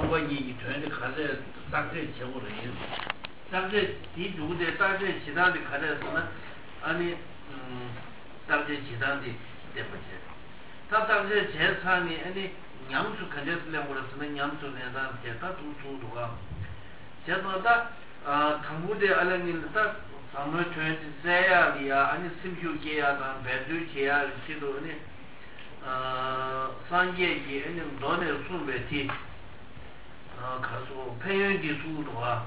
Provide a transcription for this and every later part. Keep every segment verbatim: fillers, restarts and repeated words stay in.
성원이 전에 가서 싹제 제고를 해요. 싹제 뒤두대 싹제 지단에 가서는 아니 음 싹제 지단에 때문에 다 싹제 제산이 아니 냠수 가졌으려고 그랬으면 냠수 내다 제가 두두도가 제가 아 당부대 알아는 딱 아무 전에 제야리아 아니 심휴게야가 배두게야 시도니 아 상계기 아니 너네 수배티 아 가서 폐연기 수도가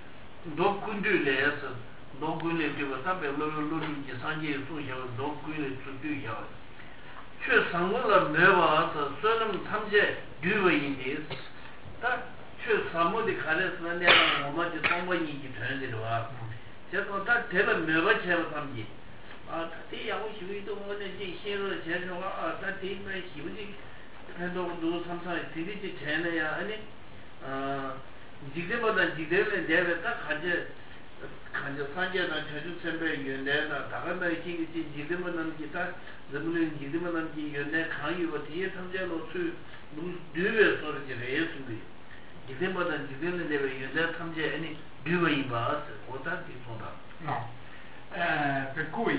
녹군들에서 녹군에 되고 답에 로로로니 상계 수셔 녹군에 수두셔 최 상물을 매와서 저는 탐제 류웨인데 딱최 사모디 가르스는 내가 뭐지 통보이기 전에도와 제가 딱 되면 매번 제가 탐지 아 그때 야고 시위도 뭐는 이제 시로 제가 아 그때 뭐 시위지 그래도 도 삼사 디디지 전에야 아니 아 지금보다 지금은 내가 딱 가지 가지 산재나 저주 선배 연내나 다가나 이게 지금은 기타 저는 지금은 이 연내 강의가 뒤에 탐제로 수 누르에 소리를 해주는데 지금보다 지금은 내가 연내 탐제 아니 누르이 봐서 어떻게 손다 no eh, per cui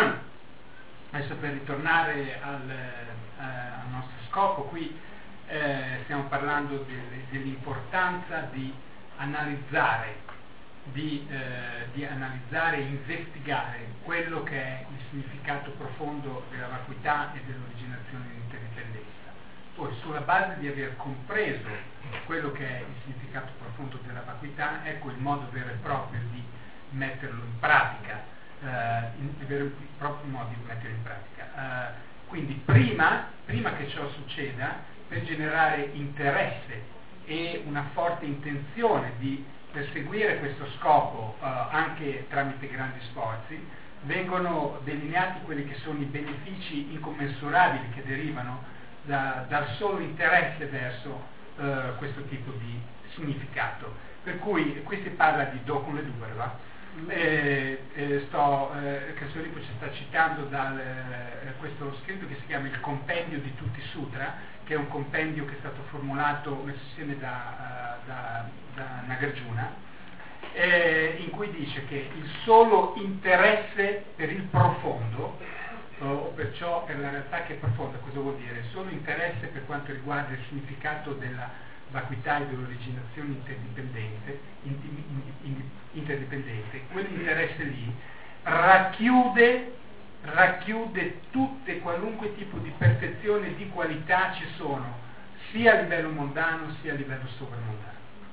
adesso per ritornare al, eh, al nostro scopo qui eh, stiamo parlando de, dell'importanza di analizzare Di, eh, di analizzare e investigare quello che è il significato profondo della vacuità e dell'originazione dell'interdipendenza. Poi, sulla base di aver compreso quello che è il significato profondo della vacuità, ecco il modo vero e proprio di metterlo in pratica, eh, il vero e proprio modo di metterlo in pratica. Eh, quindi prima, prima che ciò succeda, per generare interesse e una forte intenzione di perseguire questo scopo uh, anche tramite grandi sforzi, vengono delineati quelli che sono i benefici incommensurabili che derivano da, dal solo interesse verso uh, questo tipo di significato. Per cui qui si parla di Dokun le Durva, eh, eh, sto, eh, Kassio Rinpoche ci sta citando dal, eh, questo scritto che si chiama il Compendio di tutti i Sutra, che è un compendio che è stato formulato, messo insieme da, da, da Nagarjuna, eh, in cui dice che il solo interesse per il profondo, o per ciò, per la realtà che è profonda, cosa vuol dire? Il solo interesse per quanto riguarda il significato della vacuità e dell'originazione interdipendente, interdipendente, quell'interesse lì racchiude racchiude tutte qualunque tipo di perfezione e di qualità ci sono sia a livello mondano sia a livello sovramondano.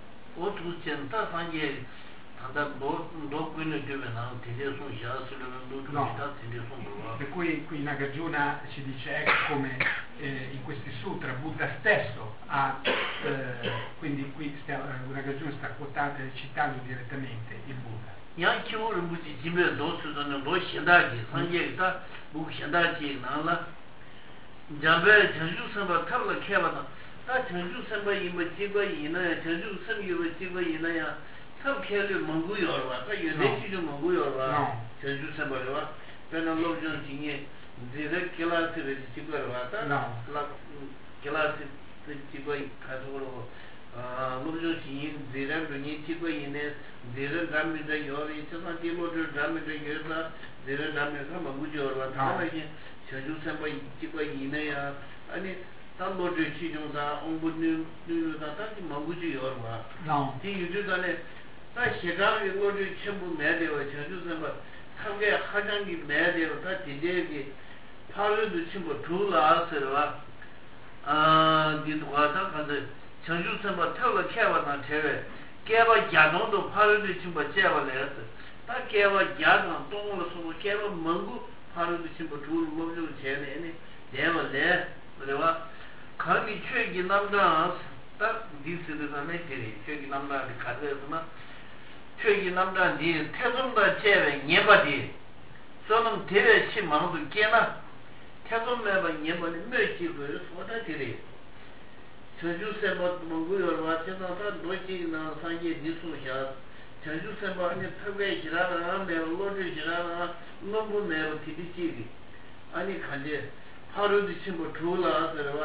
No. Per cui qui Nagarjuna ci dice ecco come eh, in questi sutra Buddha stesso ha eh, quindi qui stiamo, Nagarjuna sta quotando, citando direttamente il Buddha. yang qiu ren bu ji jin be do su de lo xian da ji san ye da bu xian da ji na la jang be chen ju san ba ta le ke ba da da chen ju san ba yi me ji ba yi na chen ju san yi ba ji ba yi na ya ta ke le mong gu yo ba ta ye de ji ju mong gu yo ba chen ju san ba yo ba pe na lo jong jin ye de de ke la se de ji ba ba ta la ke la se de ji ba yi ka zo lo 아 로조 진 제라 르니 티고 이네 제라 담미다 요리 저선 티모드 담미다 요사 제라 담미가 마무죠 와 타마이 저주 선바 티고 이네야 아니 담모드 치종사 옹부니 누르다 다티 마무죠 요와 티 유주단에 다 시가 로조 전부 매대와 저주 선바 상계 하장기 매대로 다 디제기 파르도 친구 둘라서와 아 디도가다 간데 전주 선바 태우가 캐와나 태외 깨바 야동도 파르도 친구 제와래서 다 깨바 야동 동으로 서고 깨바 먼고 파르도 친구 둘 몸으로 제네네 대와래 그래와 강이 최기 남자 딱 디스르다네 데리 최기 남자 가져서나 최기 남자 니 태좀다 제외 예바디 저는 대외 치망도 깨나 태좀 매바 예바니 매기고 소다 데리 전주 선바 monguyor watena ta doji na sange disu sha 전주 선바 아니 탑에 지나가나 메로로지 지나가나 너무 메로 티디지 아니 간제 하루도 친구 둘라 그러와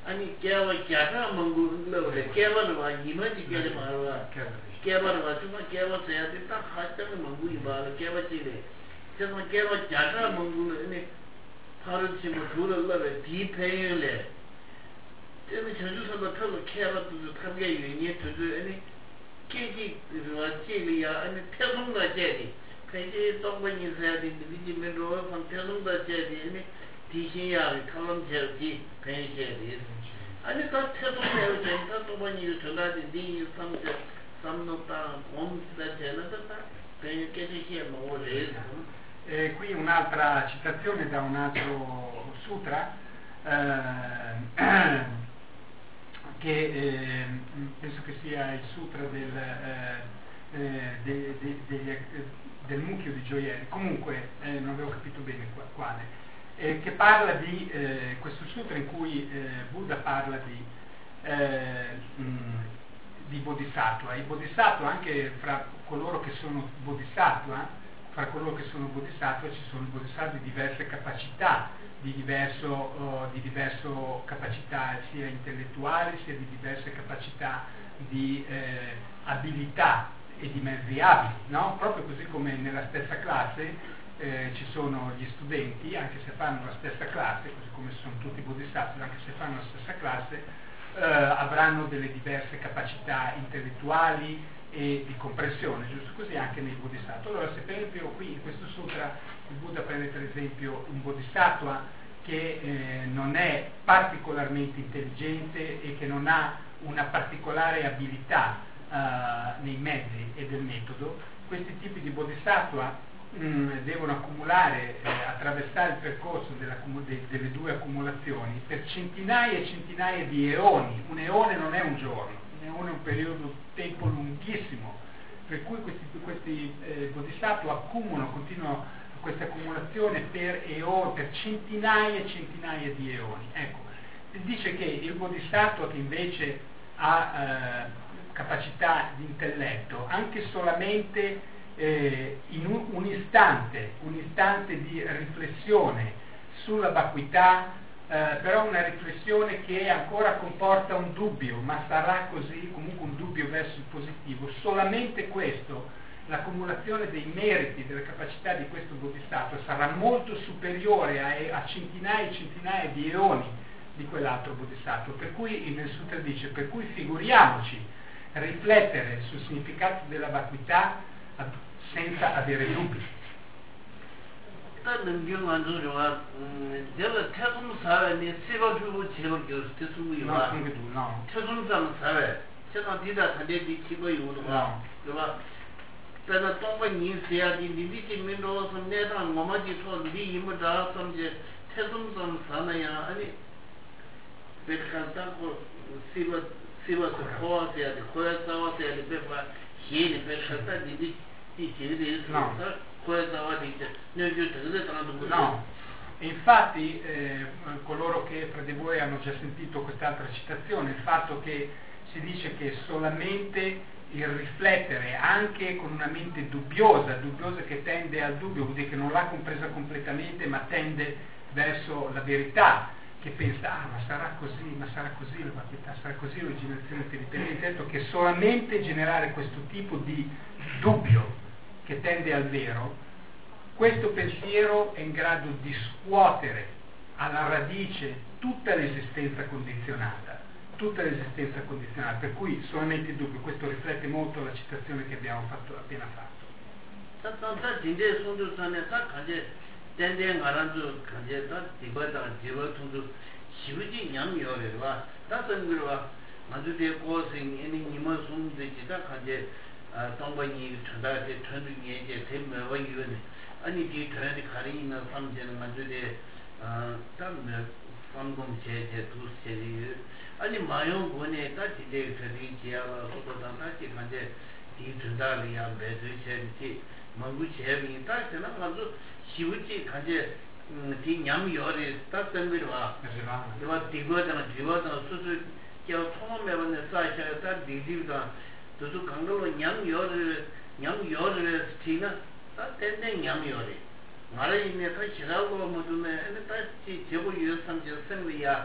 아니 개와 개가 먹고를 개와는 와 이마지 개를 말아 개와는 와 정말 개와 써야 된다 하자면 먹고 이마를 개와지래 정말 개와 자가 먹고는 바로 지금 둘을 디페일에 저는 전주선도 타고 개와도 타게 유인이 두두 아니 계기 그와지리야 아니 태동가 제리 그게 동반이 있어야 되는데 이제면로 태동가 제리 디신야 칼럼제지 배제리 아니 다 태동내로 된다 동반이 전화지 니 삼제 삼노다 곰스다 제나다 배제시 뭐래 E qui un'altra citazione da un altro sutra eh, che eh, penso che sia il sutra del, eh, de, de, de, de, del mucchio di gioielli, comunque eh, non avevo capito bene qua, quale, eh, che parla di eh, questo sutra in cui eh, Buddha parla di, eh, mh, di bodhisattva. I bodhisattva, anche fra coloro che sono bodhisattva, fra coloro che sono bodhisattva ci sono bodhisattva di diverse capacità, di diverso, uh, di diverso capacità sia intellettuali sia di diverse capacità di eh, abilità e di mezzi abili, no? Proprio così come nella stessa classe eh, ci sono gli studenti, anche se fanno la stessa classe, così come sono tutti bodhisattva, anche se fanno la stessa classe, eh, avranno delle diverse capacità intellettuali e di comprensione, giusto così anche nei bodhisattva. Allora, se per esempio qui in questo sutra il Buddha prende per esempio un bodhisattva che eh, non è particolarmente intelligente e che non ha una particolare abilità eh, nei mezzi e del metodo, questi tipi di bodhisattva mh, devono accumulare, eh, attraversare il percorso della, de, delle due accumulazioni per centinaia e centinaia di eoni. Un eone non è un giorno, un eone è un periodo di tempo lunghissimo, per cui questi, questi eh, bodhisattva accumulano, continuano questa accumulazione per eoni, per centinaia e centinaia di eoni. Ecco, dice che il bodhisattva che invece ha eh, capacità di intelletto, anche solamente eh, in un, un istante, un istante di riflessione sulla vacuità, eh, però una riflessione che ancora comporta un dubbio, ma sarà così, comunque un dubbio verso il positivo, solamente questo, l'accumulazione dei meriti, delle capacità di questo bodhisattva sarà molto superiore a, a centinaia e centinaia di eoni di quell'altro bodhisattva, per cui nel sutra dice, per cui figuriamoci riflettere sul significato della vacuità senza avere dubbi. pero tongpa nyi siya di di chi min ro sam ne dang ngoma ji so li yim da sam je te sum sam sa na ya ani be kha ta ko siwa siwa so ko siya di ko ya sa wa siya di be fa hi ni be kha ta di di di chi di sa ko ya sa wa di ne ju te de ta du no. Infatti eh, coloro che fra di voi hanno già sentito quest'altra citazione, il fatto che si dice che solamente il riflettere anche con una mente dubbiosa, dubbiosa che tende al dubbio, vuol dire che non l'ha compresa completamente ma tende verso la verità, che pensa, ah ma sarà così, ma sarà così la vacuità, sarà così l'originazione intelligente, detto che solamente generare questo tipo di dubbio che tende al vero, questo pensiero è in grado di scuotere alla radice tutta l'esistenza condizionata. tutta l'esistenza condizionale, per cui solamente il dubbio. Questo riflette molto la citazione che abbiamo fatto, appena fatto. 성공 제제 두세리 아니 마용 군에 다시 제 저기지야로 소도단 다시 간제 디준다리야 매주체지 뭔고 제비 다시는 가서 시우지 간제 디 냠요리 다선비로 와 그와 디고잖아 디고잖아 수수 저 통험해보는 사이셔 다 디디가 도도 강도로 냠요를 냠요를 스티나 다 텐데 냠요리 말에 있는 다 지나고 모두네 다시 제보 유선제 생리야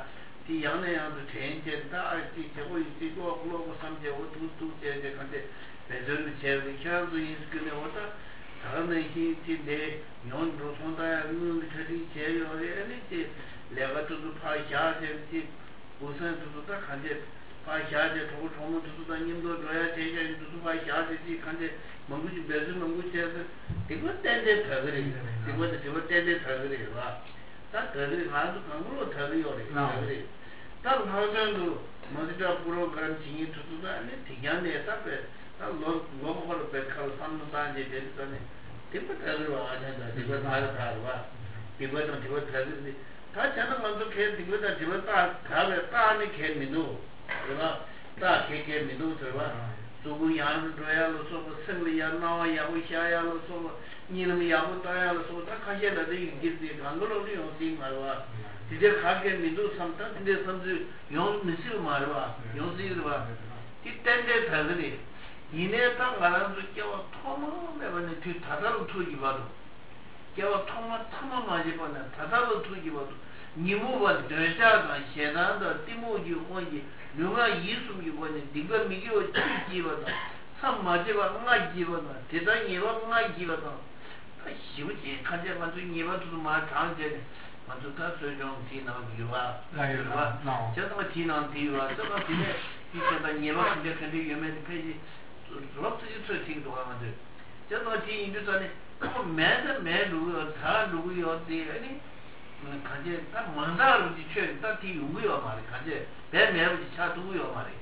지 양내 양도 전체 다 알지 저거 이거 글로벌 삼제 오두두 제제 근데 배전을 제일 키워도 있으면 오다 다음에 이제 연도 손다야 그 저기 제일 어리지 내가 또 파샤제지 무슨 또다 간제 파샤제 도 정도 또다 님도 줘야 제제 또 파샤제지 간제 뭔지 배전 뭔지 제가 이거 때문에 더 그래 이거 저거 때문에 더 그래 다 더리 가도 강으로 더리요 그래 다 하전도 먼저 프로그램 진이 투두다 아니 되냐네 답에 다 로고로 백할 삼는다지 됐더니 tipo 더리와 아니다 이거 다 다와 이거는 이거 더리 다 저는 먼저 개 이거다 이거 다 가면 다니 개미노 그러나 다 개개 미노 들어와 조금 양을 줘야로 소 승리야 나와야 위샤야로 소 니는 야고 따야로 소다 가게라도 이게 강으로 용시 말와 이제 가게 미도 삼다 근데 선지 용 미실 말와 용시를 봐 이때인데 다들이 이내 딱 말하는 게 토마 매번에 뒤 다다로 투기 봐도 깨워 토마 토마 맞이 보나 다다로 투기 봐도 니모가 되자가 세나도 띠모지 혼지 누가 이숨이 보니 네가 미겨 지지거든 참 맞이가 뭔가 지거든 대단히 와 뭔가 지거든 시우지 간제 만두 니바도 마 장제 만두 다 소용 티나 비와 라이와 저도 티나 비와 저도 티네 이제다 니바 근데 근데 요메 페이지 롭트지 소팅도 하는데 저도 티 인도전에 그 매드 매루 다 누구요 되니 간제 딱 만다로 지체 딱티 누구요 말이 간제 배 매우지 차 누구요 말이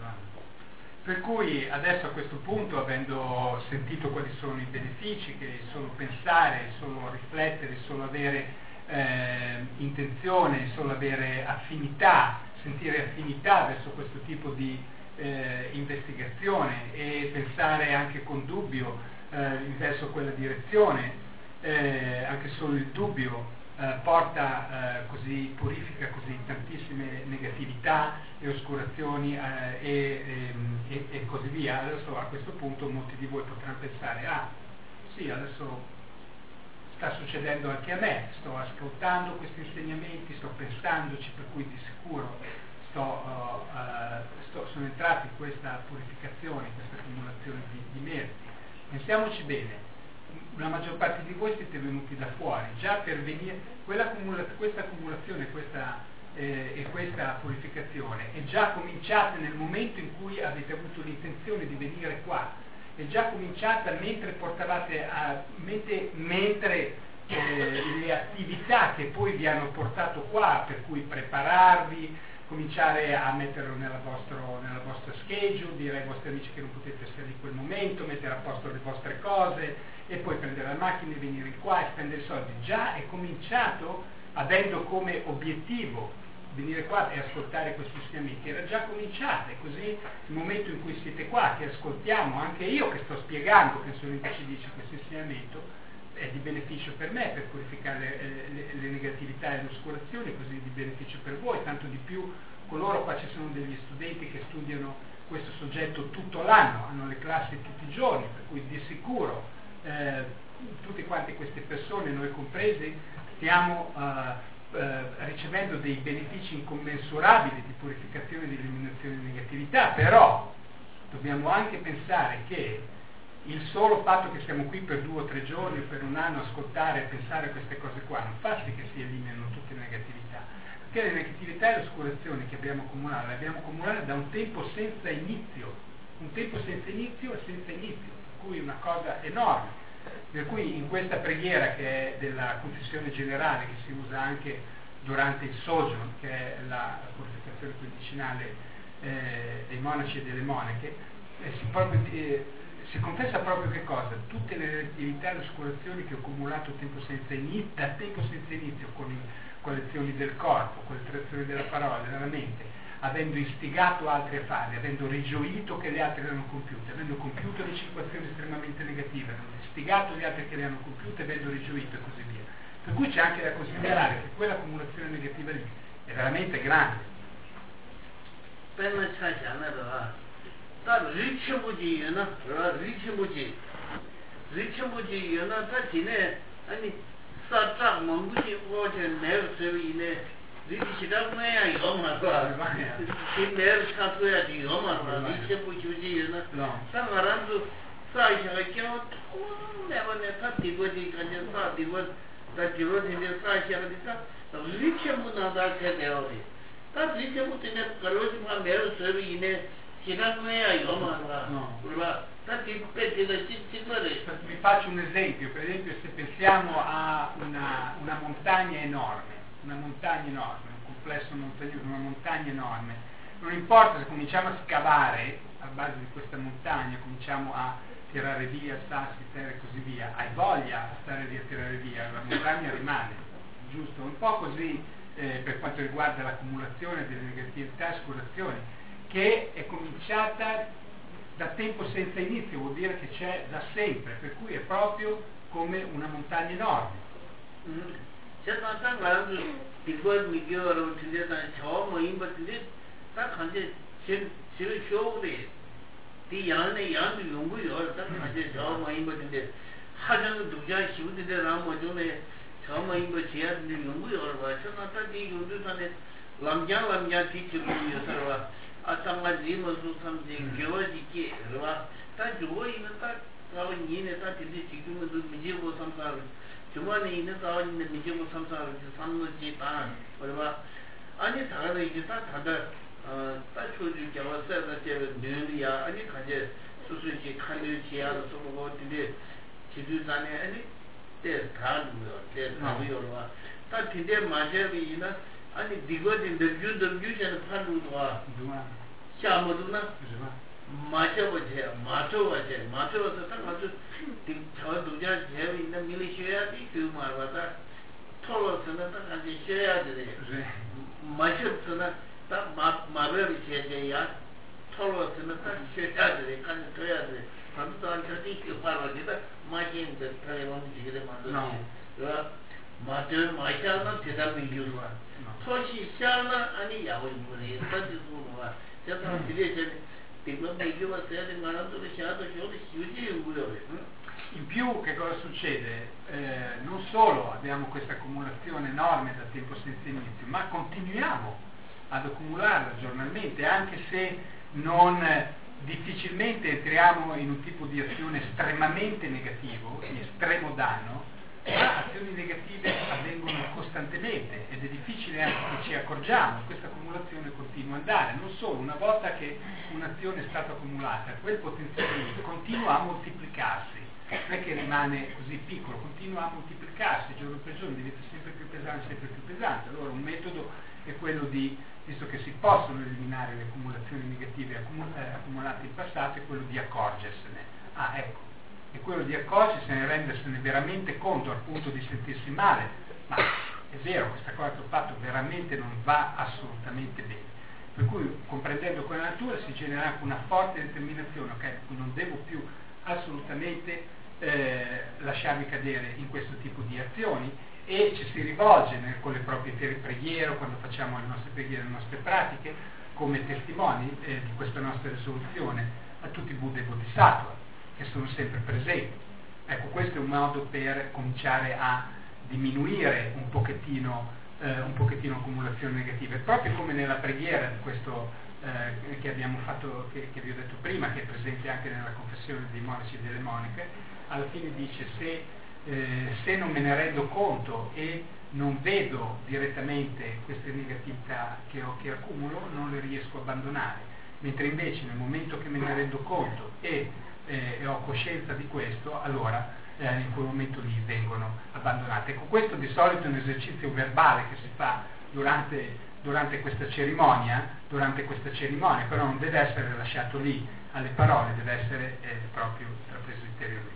Per cui adesso a questo punto, avendo sentito quali sono i benefici, che solo pensare, solo riflettere, solo avere eh, intenzione, solo avere affinità, sentire affinità verso questo tipo di eh, investigazione e pensare anche con dubbio eh, verso quella direzione, eh, anche solo il dubbio eh, porta eh, così, purifica così tantissime negatività e oscurazioni eh, e, e, e così via. Adesso a questo punto molti di voi potranno pensare, ah sì, adesso sta succedendo anche a me, sto ascoltando questi insegnamenti, sto pensandoci, per cui di sicuro sto, uh, uh, sto, sono entrato in questa purificazione, in questa accumulazione di, di meriti. Pensiamoci bene, la maggior parte di voi siete venuti da fuori, già per venire, quella accumula, questa accumulazione questa, eh, e questa purificazione è già cominciata nel momento in cui avete avuto l'intenzione di venire qua, è già cominciata mentre portavate a, mentre, mentre eh, le attività che poi vi hanno portato qua, per cui prepararvi, cominciare a metterlo nella vostro, nella vostra schedule, dire ai vostri amici che non potete essere in quel momento, mettere a posto le vostre cose e poi prendere la macchina e venire qua e spendere soldi. Già è cominciato, avendo come obiettivo venire qua e ascoltare questi insegnamenti, era già cominciata, e così il momento in cui siete qua, che ascoltiamo, anche io che sto spiegando, penso che ci dice questo insegnamento, è di beneficio per me, per purificare le, le, le negatività e le oscurazioni, così di beneficio per voi, tanto di più coloro, qua ci sono degli studenti che studiano questo soggetto tutto l'anno, hanno le classi tutti i giorni, per cui di sicuro eh, tutte quante queste persone, noi compresi, stiamo eh, eh, ricevendo dei benefici incommensurabili di purificazione e di eliminazione di negatività, però dobbiamo anche pensare che il solo fatto che siamo qui per due o tre giorni, per un anno, ascoltare e pensare a queste cose qua, non fa sì che si eliminino tutte le negatività, perché le negatività e le oscurazioni che abbiamo accumulato, le abbiamo accumulate da un tempo senza inizio, un tempo senza inizio e senza inizio, per cui una cosa enorme. Per cui in questa preghiera, che è della confessione generale, che si usa anche durante il sojourn, che è la purificazione quindicinale eh, dei monaci e delle monache, eh, si proprio eh, si confessa proprio che cosa? Tutte le attività e le oscurazioni che ho accumulato tempo senza inizio, da tempo senza inizio, con, con le azioni del corpo, con le trazioni della parola, della mente, avendo istigato altri a farle, avendo rigioito che gli altri le hanno compiute, avendo compiuto le cinque azioni estremamente negative, avendo istigato gli altri che le hanno compiute, avendo rigioito e così via. Per cui c'è anche da considerare che quell'accumulazione negativa lì è veramente grande. 다 리치무지 나 리치무지 리치무지 나 다 지네 아니 사자 몽부지 오제 내서이네 리시다고야 이거만 봐. 김내를 찾고야지 이거만 봐. 리시부 주지는 상가란도 사이샤가 겨우 내번에 다 디버지 간제 사 디버 다 디버지인데 사이샤가 있다. 리시부나다 되어리. 다 리시부 때문에 걸어지만 매우 서비 이내 시다고야 이거만 봐. 그러나 다 디베티가 찍찍거리. Vi faccio un esempio, per esempio se pensiamo a una, una montagna enorme, una montagna enorme, un complesso montagnoso, una montagna enorme, non importa se cominciamo a scavare a base di questa montagna, cominciamo a tirare via sassi, terre e così via, hai voglia a stare lì a tirare via, la montagna rimane, giusto? Un po' così eh, per quanto riguarda l'accumulazione delle negatività e oscurazioni, che è cominciata da tempo senza inizio, vuol dire che c'è da sempre, per cui è proprio come una montagna enorme. 제가 당가는 이걸 미겨로 들려다 처음 인버들이 딱 한데 제 제일 쇼데 이 양의 양도 연구요 딱 한데 처음 인버들이 하장 두자 시부들이 라모 전에 처음 인버 지야들 연구요 봐 저는 딱이 연구산에 람장 람장 뒤집어요 서로 아tamma 리모스 삼지 교지기 그러와 다 주고 있는 딱 가고 니네 딱 뒤지 지금도 미지고 삼사를 주머니 있는 가고 있는 미지고 삼사를 삼노지 반 그러와 아니 다가도 이제 다 다들 어딱 초주 겨워서다 제 늘이야 아니 가제 수수지 칸을 지야로 쏘고 뒤에 지주산에 아니 때 다루요 때 다루요와 딱 뒤에 마저비나 아니 디거진 더준더 유전 판루도와 샤모도나 마셔보세요. 마셔보세요. 마셔서 딱 아주 저 두자 제일 있는 밀리셔야지 그 말보다 토로서는 딱 같이 쉬어야 돼. 마셔서는 딱 마마벨이 제제야 토로서는 딱 쉬어야 돼. 같이 쉬어야 돼. 반도 안 저기 그 말보다 마신데 타이완 지게 만들어. 마저 마셔는 대답이 이유와 토시 샤나 아니 야고이 뭐래. 따지고와 제가 이제 In più che cosa succede? Eh, non solo abbiamo questa accumulazione enorme da tempo senza inizio, ma continuiamo ad accumularla giornalmente, anche se non difficilmente entriamo in un tipo di azione estremamente negativo, di estremo danno, ma azioni negative avvengono costantemente ed è difficile anche che ci accorgiamo, questa accumulazione continua ad andare, non solo, una volta che un'azione è stata accumulata, quel potenziale lì continua a moltiplicarsi, non è che rimane così piccolo, continua a moltiplicarsi giorno per giorno, diventa sempre più pesante, sempre più pesante. Allora un metodo è quello di, visto che si possono eliminare le accumulazioni negative accumul- eh, accumulate in passato, è quello di accorgersene. Ah, ecco. È quello di accorgersene e rendersene veramente conto al punto di sentirsi male, ma è vero, questa cosa che ho fatto veramente non va assolutamente bene. Per cui comprendendo quella natura si genera anche una forte determinazione, ok, per cui non devo più assolutamente eh, lasciarmi cadere in questo tipo di azioni, e ci si rivolge nel, con le proprie preghiere, quando facciamo le nostre preghiere, le nostre pratiche, come testimoni eh, di questa nostra risoluzione a tutti i Buddha e Bodhisattva che sono sempre presenti. Ecco, questo è un modo per cominciare a diminuire un pochettino eh, un pochettino accumulazioni negative, proprio come nella preghiera di questo eh, che abbiamo fatto, che, che vi ho detto prima, che è presente anche nella confessione dei monaci e delle monache. Alla fine dice: se, eh, se non me ne rendo conto e non vedo direttamente queste negatività che, ho, che accumulo, non le riesco a abbandonare, mentre invece nel momento che me ne rendo conto e Eh, e ho coscienza di questo, allora eh, in quel momento lì vengono abbandonate. Ecco, questo di solito è un esercizio verbale che si fa durante, durante questa cerimonia, durante questa cerimonia, però non deve essere lasciato lì alle parole, deve essere eh, proprio intrapreso interiormente.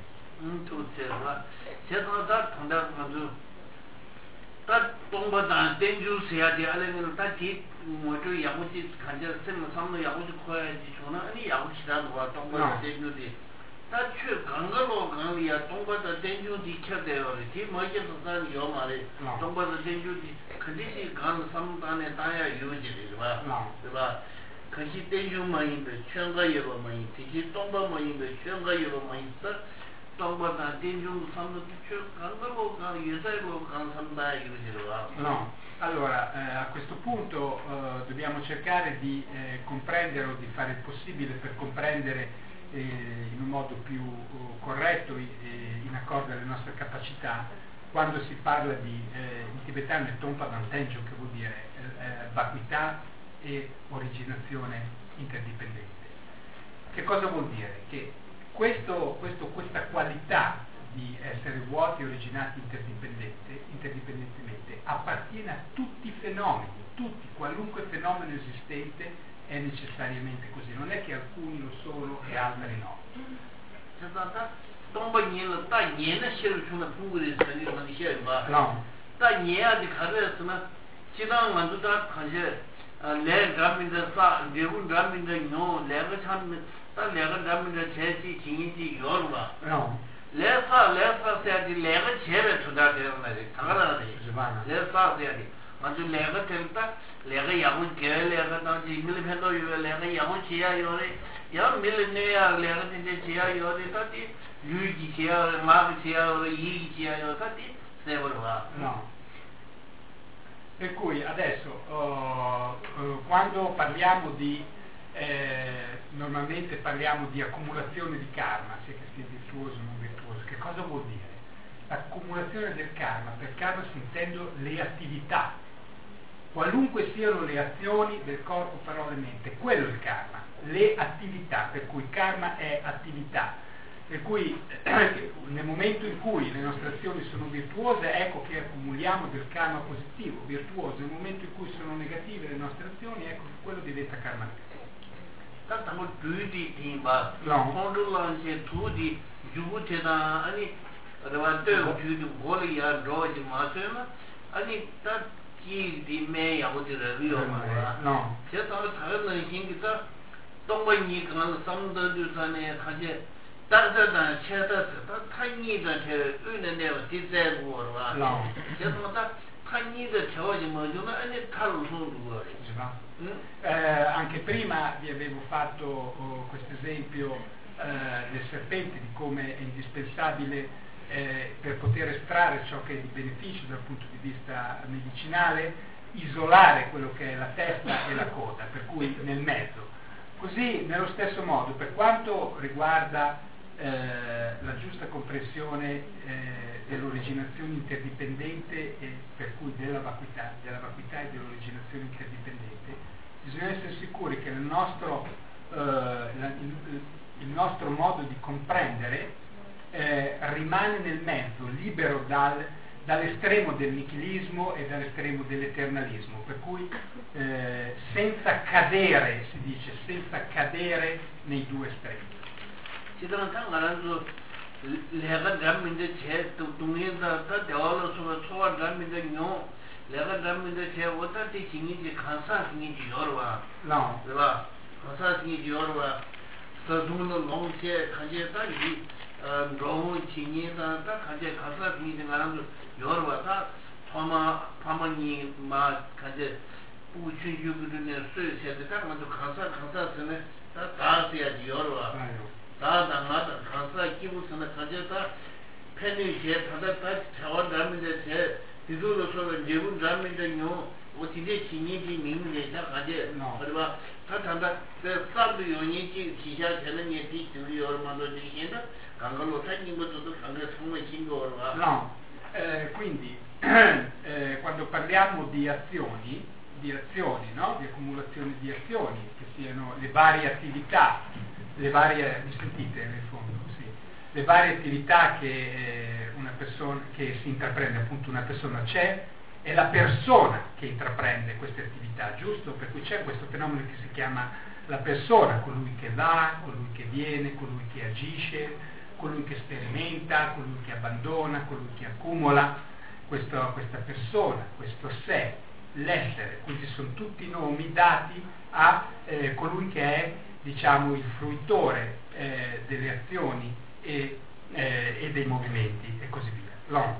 딱 동바단 땡주스야지 알레는 딱지 뭐저 야무지 간자 셈 삼노 야무지 코야지 주나 아니 야무지다 와 동바단 땡주디 딱추 강가로 강리야 동바단 땡주디 켜대요 디 뭐게서 산 요마리 동바단 땡주디 컨디시 간 삼단에 다야 유지리 봐 봐 컨시 땡주 마인데 쳔가 예로 마인 디지 동바 마인데 쳔가 예로 마인 딱 No, allora eh, a questo punto eh, dobbiamo cercare di eh, comprendere o di fare il possibile per comprendere eh, in un modo più uh, corretto e in accordo alle nostre capacità quando si parla di, eh, in tibetano è Tompa Dantenjo, che vuol dire eh, vacuità e originazione interdipendente. Che cosa vuol dire? Che questo, questo, questa qualità di essere vuoti e originati interdipendente, interdipendentemente appartiene a tutti i fenomeni, tutti, qualunque fenomeno esistente è necessariamente così, non è che alcuni lo sono e altri no. No. Lesa lesa seadi lega chebe tuda dermari tagara de lesa seadi manju lega telta lega yagu ge lega na jingle phendo yu lega yagu chiya yore ya mil ne ya lega de chiya yore tati yu ji chiya ma chiya yore yi chiya yore tati sevorwa no. Per cui adesso uh, uh, quando parliamo di eh, normalmente parliamo di accumulazione di karma, sia che sia virtuoso o non virtuoso. Che cosa vuol dire? L'accumulazione del karma, per karma si intendono le attività, qualunque siano le azioni del corpo, parole, mente, quello è il karma, le attività, per cui karma è attività, per cui nel momento in cui le nostre azioni sono virtuose, ecco che accumuliamo del karma positivo, virtuoso, nel momento in cui sono negative le nostre azioni, ecco che quello diventa karma negativo. tātāma dhūdi tīmbā, hōndu lāngshē dhūdi yūgū tēnā, āni rāwa tēgū dhūdi gōli yā rōji māsē na, āni tā jī dī mē yāgu tī rā rīyō mā rā. Chē tāma thāgā lāngshēngi tā, tōngba nī kāna samdā dhū sāne kāchē, tāgā tā chē tā tā, tā tā nī tā chē ū nā nē wā tī tsē gu wā rā. Chē tāma tā, tā nī tā chē wā jī mā jū na, āni tā rū sō rū wā rā. Eh, anche prima vi avevo fatto oh, questo esempio eh, del serpente, di come è indispensabile eh, per poter estrarre ciò che è di beneficio dal punto di vista medicinale, isolare quello che è la testa e la coda, per cui nel mezzo. Così nello stesso modo, per quanto riguarda eh, la giusta comprensione eh, dell'originazione interdipendente e per cui della vacuità, della vacuità e dell'originazione interdipendente, bisogna essere sicuri che il nostro, eh, la, il, il nostro modo di comprendere eh, rimane nel mezzo, libero dal, dall'estremo del nichilismo e dall'estremo dell'eternalismo, per cui eh, senza cadere, si dice, senza cadere nei due estremi. Lega dhamminda che tungenda ta devala suwa tsuwa dhamminda nyo lega dhamminda che wata ti chingi ji khansa singi ji yorwa no deva khansa singi ji yorwa sa dungna long che khanje ta ji rohu chingi ta ta khanje khansa singi ji ngarang yorwa ta thama thama ni ma khanje pu chun yu gu ne su se ta ma to khansa khansa sene ta ta se ji yorwa 다다 나다 간사 기부스나 가져다 팬이 제 다다 다 자원 담는데 제 디도로서 제분 담는데요 어디에 진입이 민게 다 가제 그러나 다 단다 그 사람도 용이지 지자 되는 얘기 들이 얼마나 되겠나 강걸로 생긴 것도 강에 정말 신고가 no eh, quindi eh, quando parliamo di azioni di azioni no di accumulazione di azioni che siano le varie attività le varie, mi sentite nel fondo? Sì. Le varie attività che eh, una persona che si intraprende, appunto una persona c'è, è la persona che intraprende queste attività, giusto? Per cui c'è questo fenomeno che si chiama la persona, colui che va, colui che viene, colui che agisce, colui che sperimenta, colui che abbandona, colui che accumula, questo, questa persona, questo sé, l'essere, quindi sono tutti nomi dati a eh, colui che è, diciamo, il fruitore eh, delle azioni e, eh, e dei movimenti e così via. No,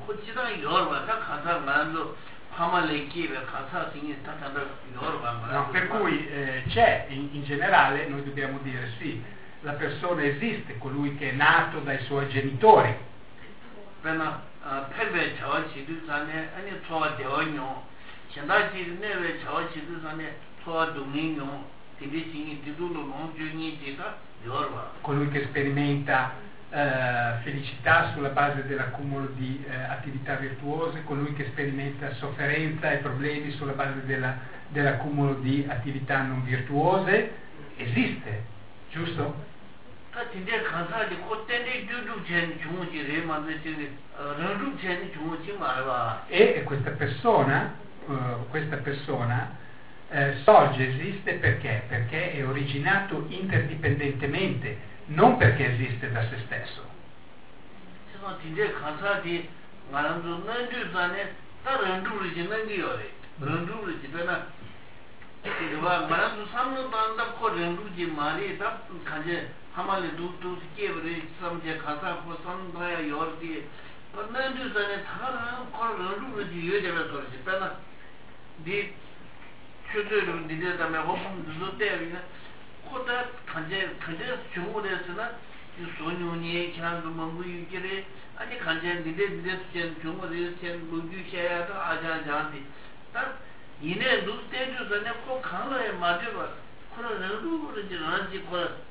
per cui eh, c'è in, in generale, noi dobbiamo dire sì, la persona esiste, colui che è nato dai suoi genitori. Pena perve chawa chidu sane ani tsoa dewa nyo shenda chi newe chawa chidu sane tsoa dungi nyo tindi singi tidu lo non giugni dita yorwa. Colui che sperimenta eh, felicità sulla base dell'accumulo di eh, attività virtuose, colui che sperimenta sofferenza e problemi sulla base della, dell'accumulo di attività non virtuose, esiste, giusto? E questa persona, uh, questa persona eh, sorge, esiste perché? Perché è originato interdipendentemente, non perché esiste da se stesso. 하말에 두두 깨버리 삼제 가사 고 삼다야 요르디 근데 전에 다른 거를 루르지 여자가 소리지 빼나 디 추드르 디데다메 호품 두도때리나 코다 간제 간제 중국에서는 이 소뉴니에 지난도 뭔고 이게 아니 간제 디데 디데 chen 중국에 chen 루규셔야도 아자자한테 딱 이내 루스테도 전에 꼭 강로에 맞아봐 그런 루르지 않지 그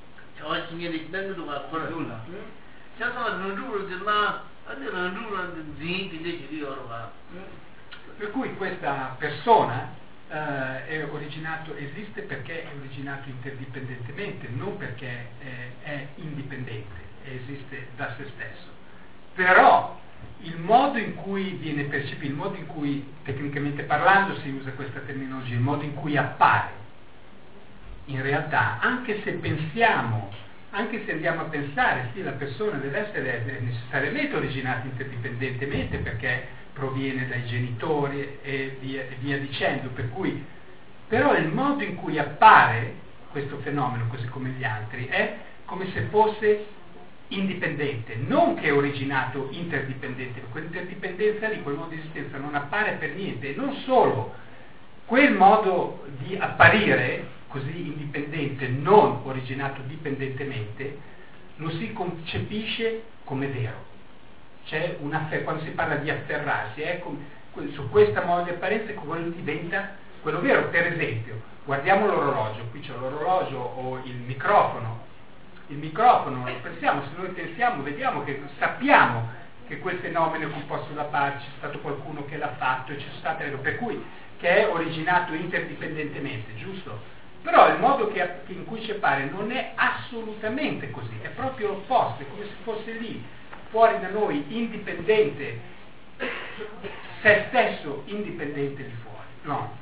Per cui questa persona eh, è originato, esiste perché è originato interdipendentemente, non perché eh, è indipendente, esiste da se stesso. Però il modo in cui viene percepito, il modo in cui tecnicamente parlando si usa questa terminologia, il modo in cui appare, in realtà, anche se pensiamo, anche se andiamo a pensare, sì, la persona deve essere necessariamente originata interdipendentemente perché proviene dai genitori e via, e via dicendo, per cui, però il modo in cui appare questo fenomeno, così come gli altri, è come se fosse indipendente, non che è originato interdipendente, quell'interdipendenza lì, quel modo di esistenza non appare per niente, e non solo, quel modo di apparire così indipendente, non originato dipendentemente, lo si concepisce come vero. C'è una, quando si parla di afferrarsi, eh, su questa modo di apparenza quello diventa quello vero. Per esempio, guardiamo l'orologio, qui c'è l'orologio o il microfono. Il microfono, pensiamo, se noi pensiamo, vediamo che sappiamo che quel fenomeno è composto da parti, c'è stato qualcuno che l'ha fatto e c'è stato, per cui che è originato interdipendentemente, giusto? Però il modo che, in cui ci appare non è assolutamente così, è proprio l'opposto, è come se fosse lì, fuori da noi, indipendente, se stesso indipendente di fuori. No.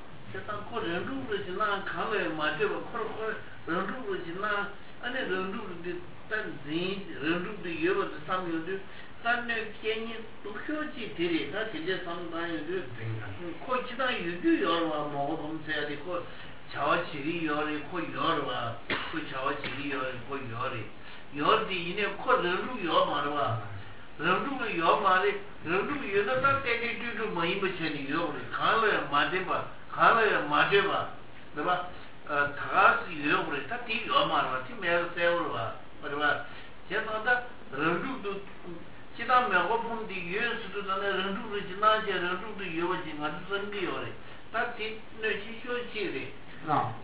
chawa chiri yori ko yorwa ko chawa chiri yori ko yori yordi ine ko rendu yor marwa rendu yor mare rendu yoda ta teni tu mai bachani yori khala madeba khala madeba deba thagas yori ta ti yor marwa ti mer seurwa marwa jena rendu du chida me go pum di yesu du na rendu ri na je rendu du yoji na du sangi yori ta ti ne chi sho chiri No.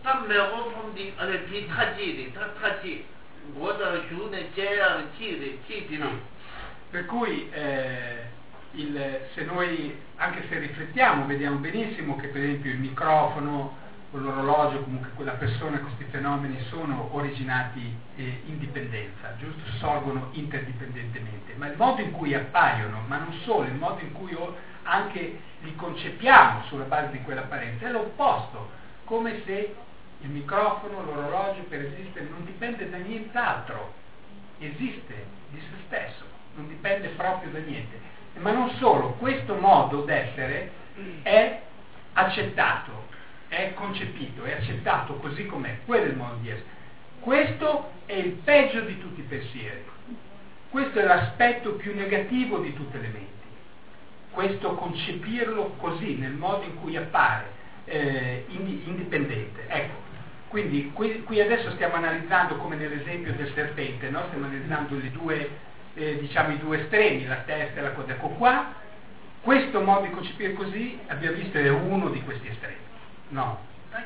No. Per cui eh, il, se noi anche se riflettiamo vediamo benissimo che per esempio il microfono o l'orologio, comunque quella persona, questi fenomeni sono originati eh, in dipendenza, giusto? Sorgono interdipendentemente, ma il modo in cui appaiono, ma non solo, il modo in cui anche li concepiamo sulla base di quell'apparenza è l'opposto. Come se il microfono, l'orologio per esistere non dipende da nient'altro, esiste di se stesso, non dipende proprio da niente. Ma non solo, questo modo d'essere è accettato, è concepito, è accettato così com'è, quello è il modo di essere. Questo è il peggio di tutti i pensieri, questo è l'aspetto più negativo di tutte le menti, questo concepirlo così, nel modo in cui appare. Eh, indipendente. Ecco, Quindi qui, qui adesso stiamo analizzando, come nell'esempio del serpente, no? Stiamo analizzando le due, eh, diciamo, i due estremi, la testa e la coda. Ecco qua, questo modo di concepire così, abbiamo visto, è uno di questi estremi. No.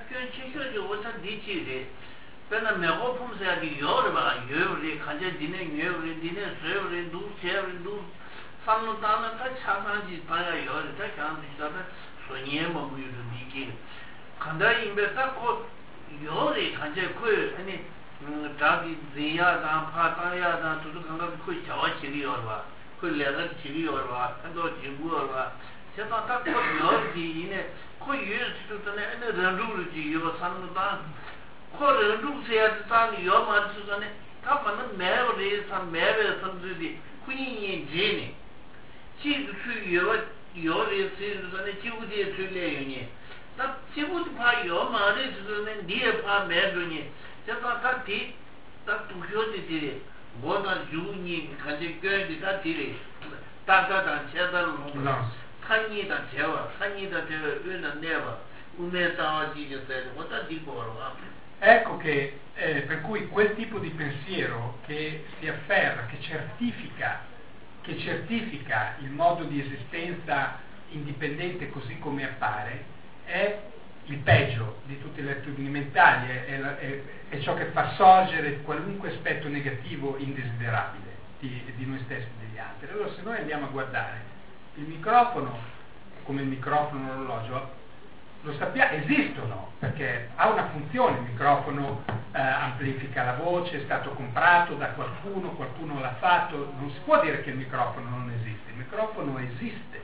요리 간제 그 아니 자기 지야단 파타야단 두두 간가 그 자와치리어와 그 레가 치리어와 한도 진부어와 제가 딱 요리 이네 그 유스도네 아니 런루지 요 산다 그 런루세야 단 요마츠네 타만은 매버리 산 매베 선들이 군인이 제네 지도 추요 요리 세르네 지우디에 틀려요니 다 지구도 봐요. 말해주는 니에 봐 매도니. 제가 다티 다 두교지들이 뭐다 주니 가지 껴야지 다 들이. 다다다 제대로 산이다 제와 산이다 제 의는 내봐. 우메다와 지겠어요. 뭐다 디보로. Ecco che eh, per cui quel tipo di pensiero che si afferra, che certifica, che certifica il modo di esistenza indipendente così come appare, è il peggio di tutte le attitudini mentali, è, è, è, è ciò che fa sorgere qualunque aspetto negativo indesiderabile di, di noi stessi e degli altri. Allora se noi andiamo a guardare il microfono, come il microfono, l'orologio, lo sappiamo, esistono, perché ha una funzione, il microfono eh, amplifica la voce, è stato comprato da qualcuno, qualcuno l'ha fatto, non si può dire che il microfono non esiste, il microfono esiste,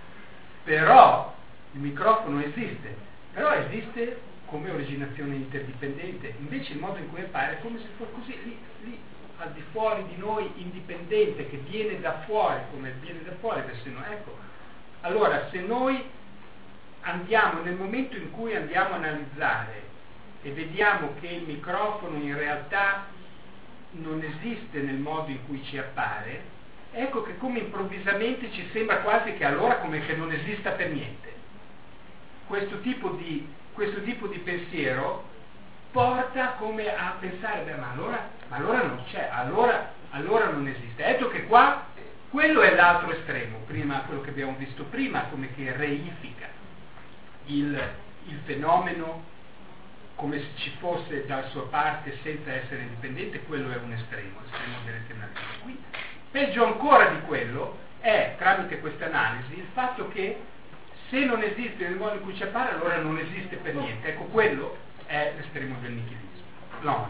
però il microfono esiste, però esiste come originazione interdipendente, invece il modo in cui appare è come se fosse così, lì, lì al di fuori di noi, indipendente, che viene da fuori, come viene da fuori verso noi. Ecco, allora se noi andiamo, nel momento in cui andiamo a analizzare e vediamo che il microfono in realtà non esiste nel modo in cui ci appare, ecco che come improvvisamente ci sembra quasi che allora come che non esista per niente. Questo tipo di, questo tipo di pensiero porta come a pensare, beh, ma allora, ma allora non c'è, allora, allora non esiste. Ecco che qua, quello è l'altro estremo, prima, quello che abbiamo visto prima, come che reifica il, il fenomeno come se ci fosse dalla sua parte senza essere indipendente, quello è un estremo, l'estremo dell'eternalismo. Qui, peggio ancora di quello, è, tramite questa analisi, il fatto che se non esiste nel modo in cui ci appare, allora non esiste per niente. Ecco, quello è l'estremo del nichilismo. No.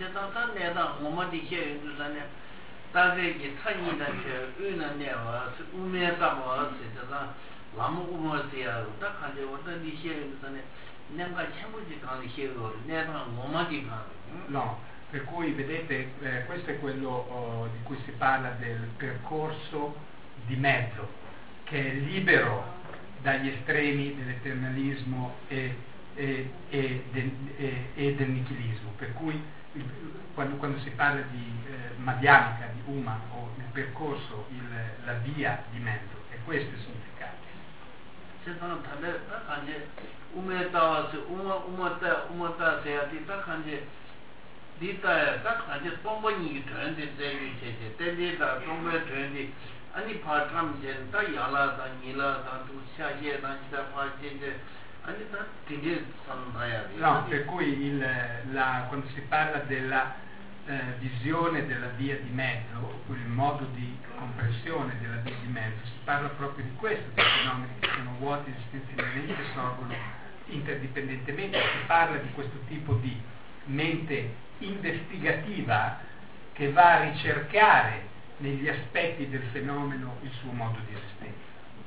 No, per cui vedete, eh, questo è quello oh, di cui si parla del percorso di mezzo, che è libero dagli estremi dell'eternalismo e, e, e, del, e, e del nichilismo, per cui il, quando, quando si parla di eh, Madhyamika, di Uma, o il percorso, il, la via di mezzo, è questo il significato. 아니 파트람 젠다 야라다 니라다 두샤예다 지다 파제제 아니 다 되게 산다야. No, per cui il, la, quando si parla della eh, visione della via di mezzo, il modo di comprensione della via di mezzo, si parla proprio di questo, dei fenomeni che sono vuoti esistenzialmente, sorgono interdipendentemente, si parla di questo tipo di mente investigativa che va a ricercare negli aspetti del fenomeno il suo modo di esistenza.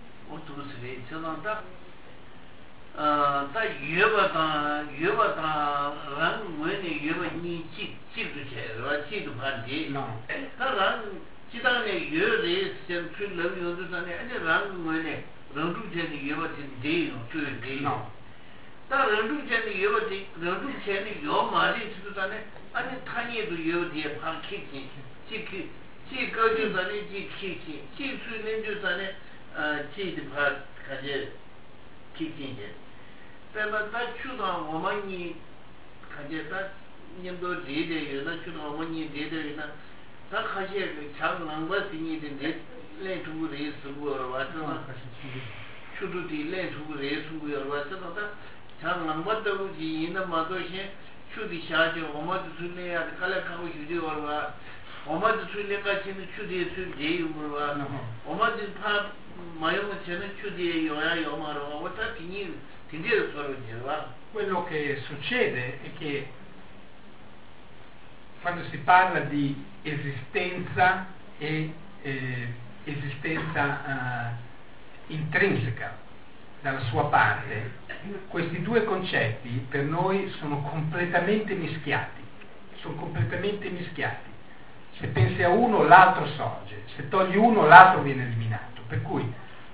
No. 다 런두전이 여버지 런두전이 요 말이 주도다네 아니 타니도 요디에 방키기 지키 지거주다니 지키기 지수는 주다네 아 지디 파 가제 키키게 그러나 다 주다 어머니 가제다 님도 리데요나 추노머니 리데요나 다 가제 장랑과 신이데 레투르에 수고로 와서 추두디 레투르에 수고로 와서 장랑과도 지인의 마도시 추디 샤제 오마드 술래야 칼라카고 주디오와 오마드 술래가 지는 추디에 술제유와 오마드 파 마요는 저는 추디에 요야 요마로 왔다 티니 티디에 서로지와 quello che succede è che quando si parla di esistenza e eh, esistenza eh, intrinseca dalla sua parte, questi due concetti per noi sono completamente mischiati, sono completamente mischiati. Se pensi a uno l'altro sorge, se togli uno l'altro viene eliminato, per cui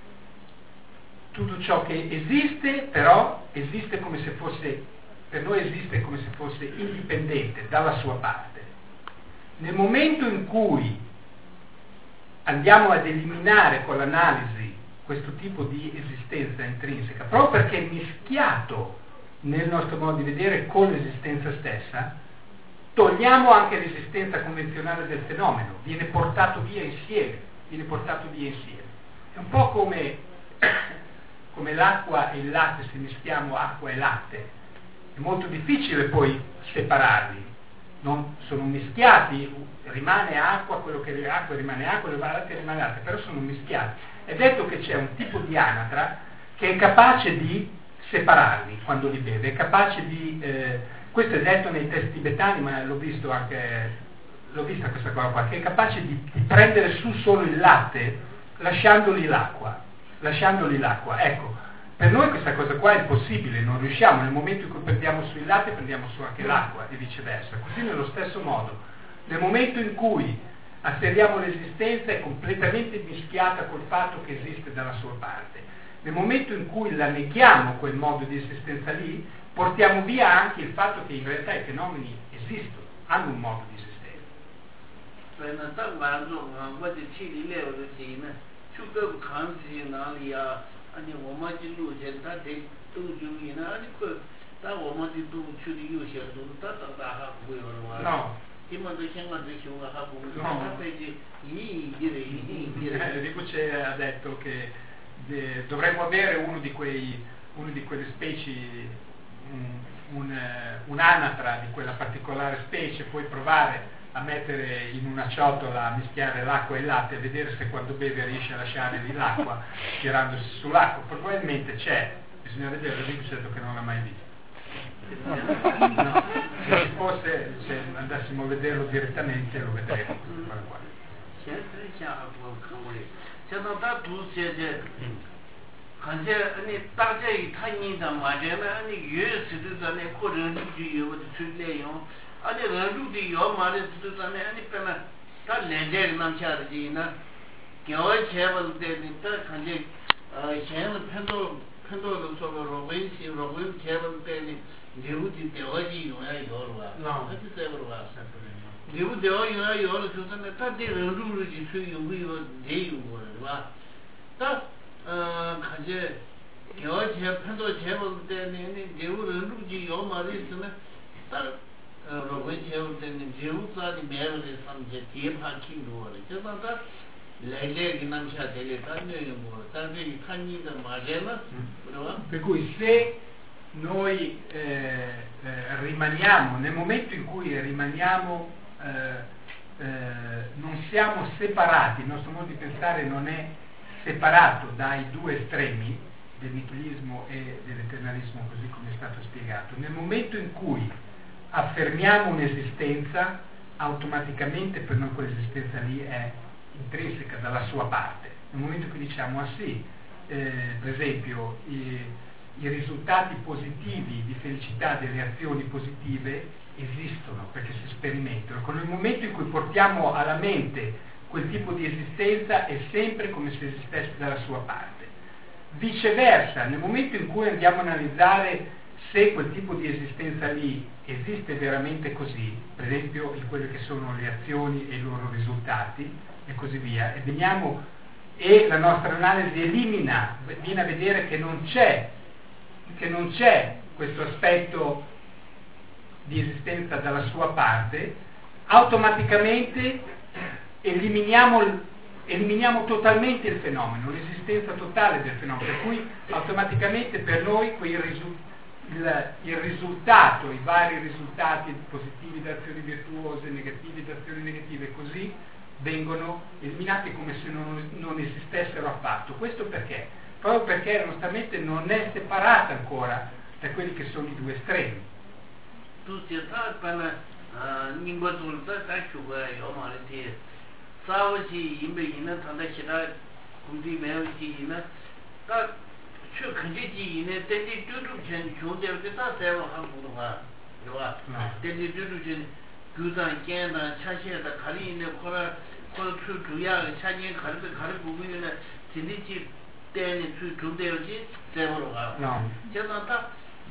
tutto ciò che esiste però esiste come se fosse, per noi esiste come se fosse indipendente dalla sua parte. Nel momento in cui andiamo ad eliminare con l'analisi questo tipo di esistenza intrinseca, proprio perché è mischiato nel nostro modo di vedere con l'esistenza stessa, togliamo anche l'esistenza convenzionale del fenomeno, viene portato via insieme, viene portato via insieme. È un po' come, come l'acqua e il latte, se mischiamo acqua e latte, è molto difficile poi separarli, non sono mischiati, rimane acqua, quello che è acqua rimane acqua, quello che è latte rimane latte, però sono mischiati. È detto che c'è un tipo di anatra che è capace di separarli quando li beve, è capace di, eh, questo è detto nei testi tibetani, ma l'ho visto anche, l'ho vista questa cosa qua, che è capace di, di prendere su solo il latte lasciandogli l'acqua, lasciandogli l'acqua, ecco, per noi questa cosa qua è impossibile, non riusciamo, nel momento in cui prendiamo su il latte prendiamo su anche l'acqua e viceversa, così nello stesso modo, nel momento in cui afferriamo l'esistenza è completamente mischiata col fatto che esiste dalla sua parte. Nel momento in cui la neghiamo quel modo di esistenza lì, portiamo via anche il fatto che in realtà i fenomeni esistono, hanno un modo di esistenza. No. No. Rinpoche ha detto che de, dovremmo avere uno di quei uno di quelle specie, un, un, un'anatra di quella particolare specie, poi provare a mettere in una ciotola, a mischiare l'acqua e il latte e vedere se quando beve riesce a lasciare lì l'acqua tirandosi sull'acqua. Probabilmente c'è, bisogna vedere, Rinpoche ha detto che non l'ha mai visto. No, se ci fosse, se andassimo a vederlo direttamente lo vedremo. 편도로 서로 로빈시 로빈 개발 때니 리우디 되어지 요야 요르와 어디 세버와 리우 되어야 요르 주선에 따디 르루르지 수요 위로 내요와 딱 가제 겨제 편도 개발 때니 리우 르루지 요 말이 있으면 딱 로빈 개발 때니 리우 사디 매르데 삼제 디파킹 로를 그래서 딱 per cui se noi eh, eh, rimaniamo, nel momento in cui rimaniamo, eh, eh, non siamo separati, il nostro modo di pensare non è separato dai due estremi del nichilismo e dell'eternalismo, così come è stato spiegato, nel momento in cui affermiamo un'esistenza, automaticamente per noi quell'esistenza lì è intrinseca dalla sua parte. Nel momento in cui diciamo ah sì, eh, per esempio i, i risultati positivi di felicità delle azioni positive esistono perché si sperimentano, con il momento in cui portiamo alla mente quel tipo di esistenza è sempre come se esistesse dalla sua parte. Viceversa, nel momento in cui andiamo a analizzare se quel tipo di esistenza lì esiste veramente così, per esempio in quelle che sono le azioni e i loro risultati e così via, e veniamo e la nostra analisi elimina, viene a vedere che non c'è che non c'è questo aspetto di esistenza dalla sua parte, automaticamente eliminiamo, eliminiamo totalmente il fenomeno, l'esistenza totale del fenomeno, per cui automaticamente per noi quei risu- il, il risultato, i vari risultati positivi da azioni virtuose, negativi da azioni negative e così vengono eliminati come se non, non esistessero affatto. Questo perché? Proprio perché la nostra mente non è separata ancora da quelli che sono i due estremi. Tu si sa per nimba tulta ta shuga yo ma le sawa ji yimbe ina tanda shira kumdi me ji ina ta chu khanje ji ina tendi tu tu chen chu de ta sa wa han bu ba yo wa tendi tu tu chen gu zan jian da cha xie da kali ina ko la ko chu chu ya cha jian kali de kali bu bu ina tendi ji tendi tu tu de ji sa wa wa no ja na ta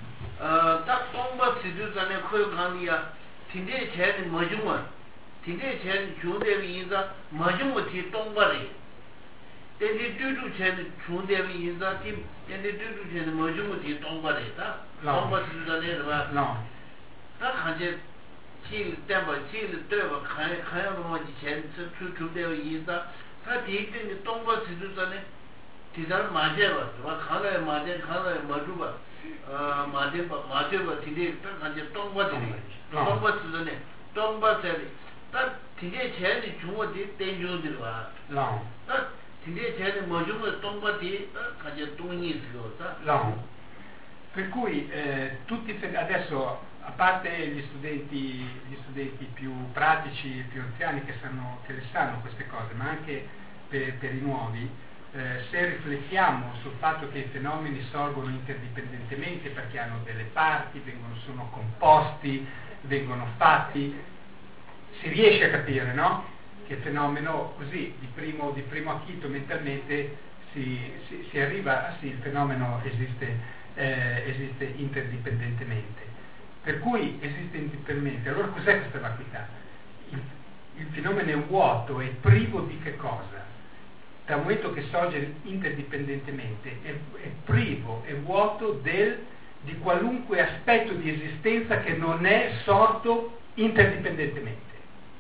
딱 동바 지도 전에 그 강이야 tinday chayani majungwa, tinday chayani chungdevi yinza majungwa ti tongpari, tinday dudu chayani chungdevi yinza ti tinday dudu chayani majungwa ti tongpari, ta tongpa suzane rwa, ta khanje chil tenpa, chil tenpa khaya rwaji chayani chungdevi yinza, ta ti tinday tongpa suzane tidar majaywa, khaya majay, khaya majuba, majaywa, majaywa tinday ta khanje tongpa tiri, tongpa suzane, tongpa sari, ta tinday chayani chungwa ti tenjungdirwa, ta tinday chayani majungwa tongpa ti khanje tongyi sigo, ta. Per cui eh, tutti adesso, a parte gli studenti, gli studenti più pratici, più anziani che, sanno, che le sanno queste cose, ma anche per, per i nuovi, Eh, se riflettiamo sul fatto che i fenomeni sorgono interdipendentemente perché hanno delle parti, vengono, sono composti, vengono fatti, si riesce a capire, no? Che il fenomeno così di primo, di primo acchito mentalmente si, si, si arriva, ah sì, il fenomeno esiste, eh, esiste interdipendentemente. Per cui esiste indipendentemente. Allora cos'è questa vacuità? Il, il fenomeno è vuoto, è privo di che cosa? Dal momento che sorge interdipendentemente è, è privo, è vuoto del, di qualunque aspetto di esistenza che non è sorto interdipendentemente.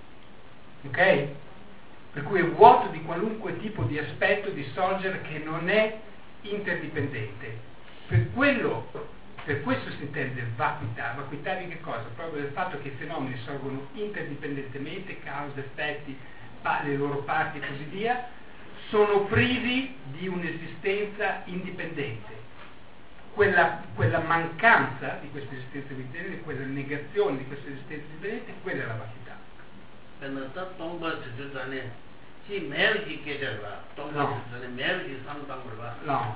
Ok? Per cui è vuoto di qualunque tipo di aspetto di sorgere che non è interdipendente. Per quello, per questo si intende vacuità. Vacuità di che cosa? Proprio del fatto che i fenomeni sorgono interdipendentemente, cause, effetti, le loro parti e così via, sono privi di un'esistenza indipendente. Quella, quella mancanza di questa esistenza indipendente, quella negazione di questa esistenza indipendente, quella è la vacuità. No.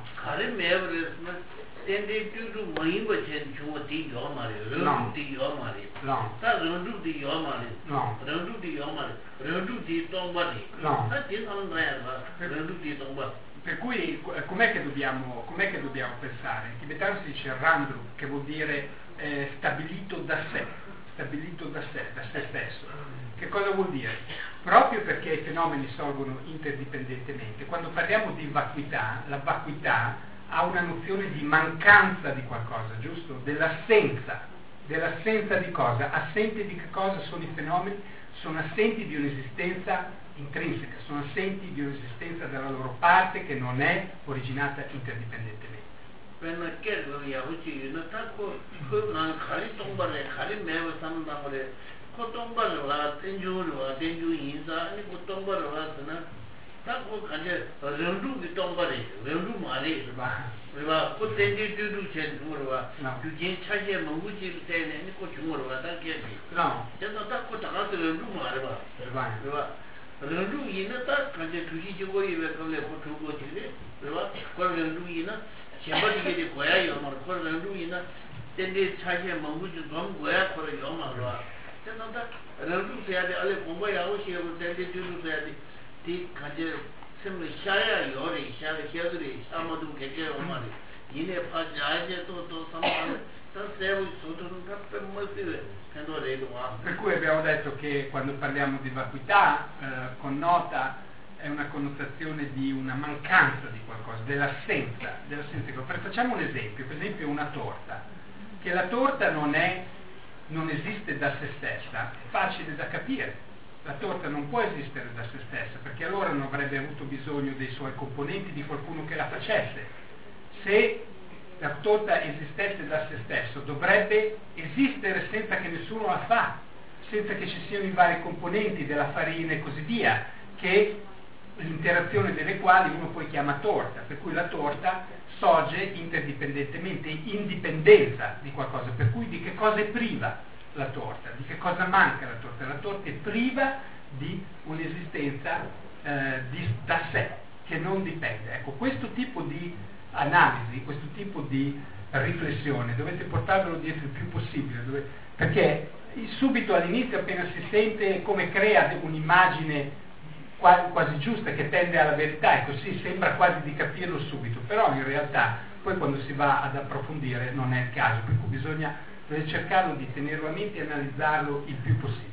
Tende tudu mahimba chen chungwa ti yo mari, rendu ti yo mari, ta rendu ti yo mari, rendu ti yo mari, rendu ti tongpa ti, ta ti tongpa ba, rendu ti tongpa. Per cui com'è che dobbiamo, com'è che dobbiamo pensare? In tibetano si dice randru, che vuol dire eh, stabilito da sé, stabilito da sé, da sé stesso. Che cosa vuol dire? Proprio perché i fenomeni sorgono interdipendentemente, quando parliamo di vacuità, la vacuità ha una nozione di mancanza di qualcosa, giusto? Dell'assenza. Dell'assenza di cosa? Assenti di che cosa sono i fenomeni? Sono assenti di un'esistenza intrinseca, sono assenti di un'esistenza dalla loro parte che non è originata interdipendentemente. tako kanje rendu ki tongpare, rendu mare, riba, ko tenji dudu chen chungurwa, yu jen chaje mungu chi tene, ni ko chungurwa, ta kyebi. Chanda ta ko takasi rendu mare ba, riba, rendu ina ta kanje tushi chigo iwe kable ko chugo chile, riba, ko rendu ina, chenpa chige de goya yomar, ko rendu ina, tenji chaje mungu chi dom goya kore yomar riba. Chanda ta rendu sayade, ale gomba yago shego tenji dudu sayade, ti kanje semle shaya yore shaya hyadri samadu keke omari yine pa jaje to to samale ta sevu sotun ta permasive kendo redwa. Per cui abbiamo detto che quando parliamo di vacuità eh, connota è una connotazione di una mancanza di qualcosa, dell'assenza, dell'assenza. Per facciamo un esempio, per esempio una torta, che la torta non è non esiste da se stessa, è facile da capire. La torta non può esistere da se stessa, perché allora non avrebbe avuto bisogno dei suoi componenti, di qualcuno che la facesse. Se la torta esistesse da se stesso, dovrebbe esistere senza che nessuno la fa, senza che ci siano i vari componenti della farina e così via, che l'interazione delle quali uno poi chiama torta, per cui la torta sorge interdipendentemente, indipendenza di qualcosa, per cui di che cosa è priva la torta, di che cosa manca la torta? La torta è priva di un'esistenza eh, di, da sé, che non dipende. Ecco, questo tipo di analisi, questo tipo di riflessione dovete portarvelo dietro il più possibile, dove, perché subito all'inizio appena si sente come crea un'immagine quasi giusta che tende alla verità e così sembra quasi di capirlo subito, però in realtà poi quando si va ad approfondire non è il caso, per cui bisogna cercarlo di tenerlo a mente e analizzarlo il più possibile.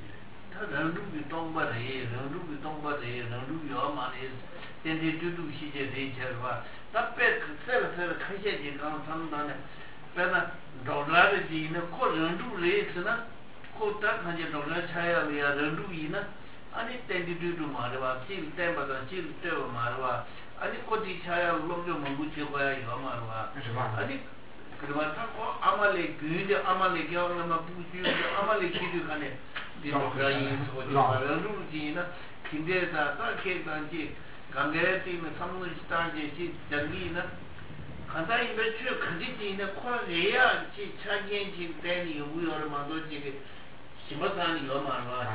아니 땡디두두 말와 질 땡바다 질 떼어 말와 아니 코디 차야 로그 먹고 거야 이거 말와 아니 그러면 타고 아말레 그게 아말레 겨울에 부주 아말레 기도 간에 디노그라이 소지 말루지나 긴데다 딱게 단지 강게티는 삼는 스타지 장기나 간다이 매출 크디티는 코레야 지 차겐지 때니 우여를 만들지 심어다니 이거 말와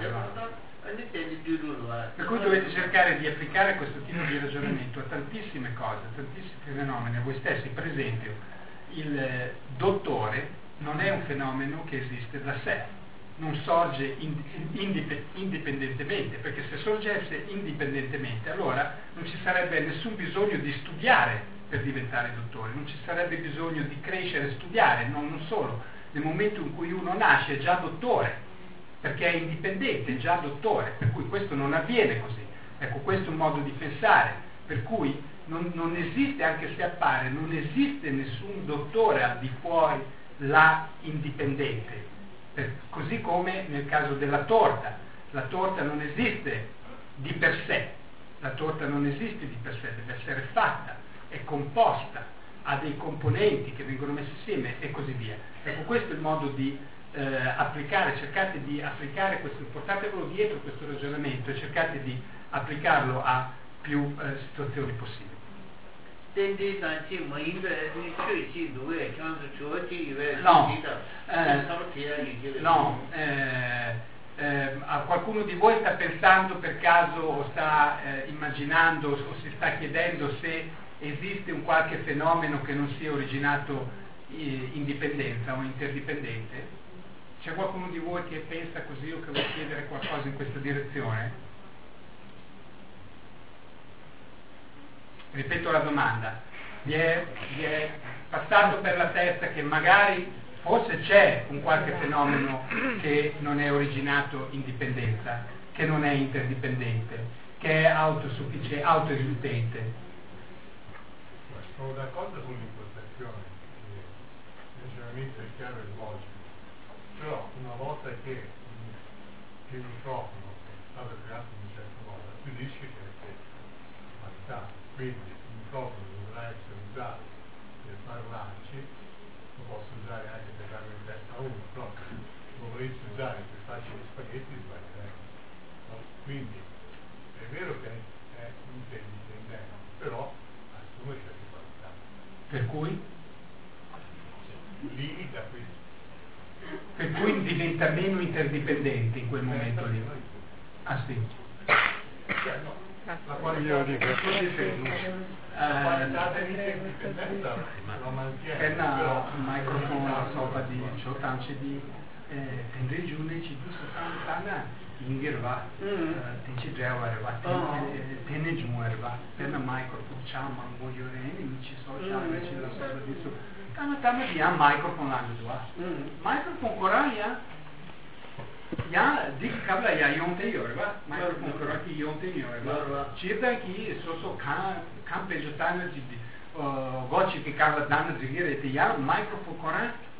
Per cui dovete cercare di applicare questo tipo di ragionamento a tantissime cose, a tantissimi fenomeni, a voi stessi. Per esempio, il dottore non è un fenomeno che esiste da sé, non sorge indipendentemente, perché se sorgesse indipendentemente allora non ci sarebbe nessun bisogno di studiare per diventare dottore, non ci sarebbe bisogno di crescere e studiare, no, non solo, nel momento in cui uno nasce è già dottore, perché è indipendente, è già dottore, per cui questo non avviene così. Ecco, questo è un modo di pensare, per cui non, non esiste, anche se appare, non esiste nessun dottore al di fuori là indipendente, per, così come nel caso della torta. La torta non esiste di per sé, la torta non esiste di per sé, deve essere fatta, è composta, ha dei componenti che vengono messi insieme e così via. Ecco, questo è il modo di Eh, applicare, cercate di applicare questo, portatevelo dietro questo ragionamento e cercate di applicarlo a più eh, situazioni possibili. No, eh, no eh, eh, a qualcuno di voi sta pensando per caso o sta eh, immaginando o si sta chiedendo se esiste un qualche fenomeno che non sia originato eh, indipendenza o interdipendente? C'è qualcuno di voi che pensa così o che vuole chiedere qualcosa in questa direzione? Ripeto la domanda. Vi è, vi è passato per la testa che magari forse c'è un qualche fenomeno che non è originato in dipendenza, che non è interdipendente, che è autosufficiente, autoesistente? Sono d'accordo con l'impostazione, il ragionamento è chiaro e logico. Però una volta che, che il microfono è stato creato in un certo modo, acquisisce certe qualità, quindi il microfono dovrà essere usato per parlarci, lo posso usare anche per darmi in testa a uno, però lo volessi usare per farci gli spaghetti sbaglierei. No? Quindi è vero che è interdipendente, però assume certe qualità. Per cui? Limita questo. Per cui diventa meno interdipendente in quel momento lì. Ah sì. La qualità di questo la qualità dell'interdipendenza la mantiene. Karena microphone sopa di çoğu di tendri june ci du sana ingirva tinci dreva erva tenne giù erva karena microphone chama moyore ni ci so chama ci la sopa di su karena tama dia microphone la dua microphone koraya ya dik kabla ya yonte yorva microphone koraki yonte yorva chirda ki so so khan khan pejotana ji gochi ki kabla dan zigire te ya microphone koran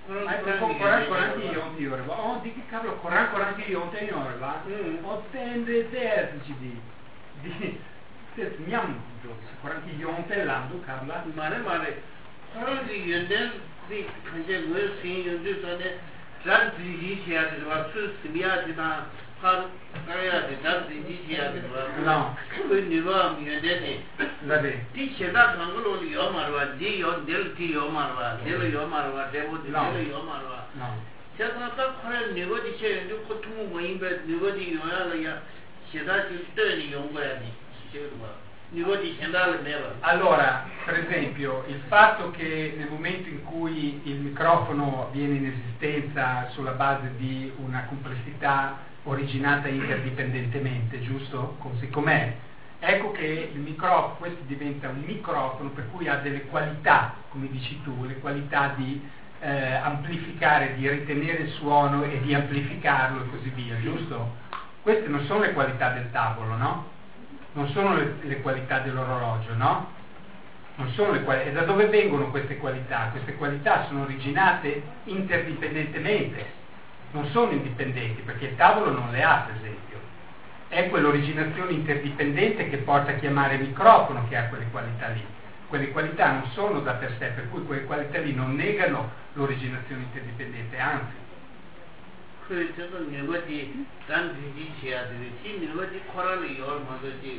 Koran Koran ki yonti yorba. On di che cavolo Koran Koran ki yonti yorba. O tende te di di te nyam do Koran ki yonti lando kabla. Mare mare. Koran ki yonten di kanje we sin yonti sone ran ji ji ya de wa su siya de na har kaya de ran ji ji ya de wa. No. Ko ni wa mi yonte de. Vabbè. Ti cheda kangolo li yo marwa di yo del ti yo marwa del yo marwa devo di del yo marwa. No. 제가 딱 그래 네거디 제 고통 뭐 인베 네거디 요야야 제다지 때니 용거야니 제가 네거디 현달을 내봐. Allora, per esempio, il fatto che nel momento in cui il microfono viene in esistenza sulla base di una complessità originata interdipendentemente, giusto? Così com'è. Ecco che il microfono, questo diventa un microfono per cui ha delle qualità, come dici tu, le qualità di Eh, amplificare, di ritenere il suono e di amplificarlo e così via, giusto? Queste non sono le qualità del tavolo, no? Non sono le, le qualità dell'orologio, no? Non sono le qualità. E da dove vengono queste qualità? Queste qualità sono originate interdipendentemente, non sono indipendenti, perché il tavolo non le ha, per esempio. È quell'originazione interdipendente che porta a chiamare microfono che ha quelle qualità lì. Quelle qualità non sono da per sé, per cui quelle qualità lì non negano l'originazione interdipendente, anzi. 그래서 네거디 단 지지해야 되지 네거디 코라를 열 뭐지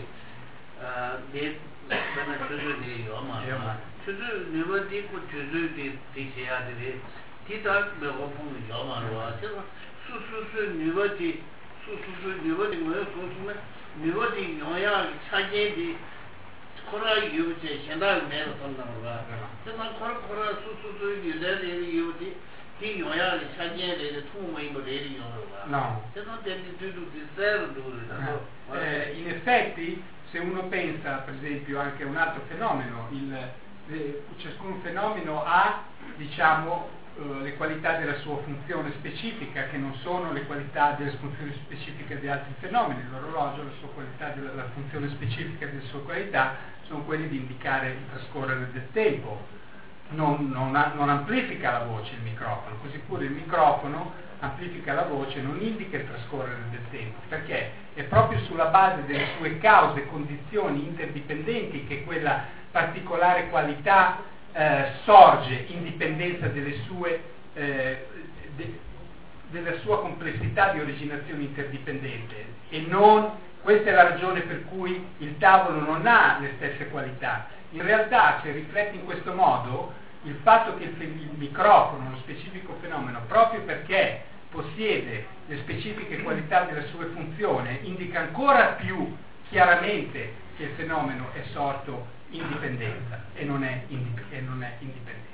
아네 나나 저저디 요마 저저 네거디 고 저저디 지지해야 되지 디다 배고픔 요마로 와서 수수수 네거디 수수수 네거디 뭐야 수수면 네거디 요야 차게디 코라 유제 현달 내로 선다는 거야. 그래서 코라 코라 수수수 유대리 유디 이 요야를 차지해야 통모인 거 내리 요가. No. 그래서 되게 두두 디세르 두르다. Eh, in effetti, se uno pensa, per esempio, anche a un altro fenomeno, il, eh, ciascun fenomeno ha, diciamo, eh, le qualità della sua funzione specifica, che non sono le qualità delle funzioni specifiche di altri fenomeni. L'orologio, la sua qualità, della, la funzione specifica delle sue qualità sono quelli di indicare il trascorrere del tempo, non, non, ha, non amplifica la voce il microfono, così pure il microfono amplifica la voce, non indica il trascorrere del tempo, perché è proprio sulla base delle sue cause, condizioni interdipendenti che quella particolare qualità eh, sorge in dipendenza delle sue, eh, de, della sua complessità di originazione interdipendente e non. Questa è la ragione per cui il tavolo non ha le stesse qualità. In realtà, se rifletti in questo modo, il fatto che il, il microfono, lo specifico fenomeno, proprio perché possiede le specifiche qualità della sua funzione, indica ancora più chiaramente che il fenomeno è sorto in dipendenza e non è, indip- e non è indipendente.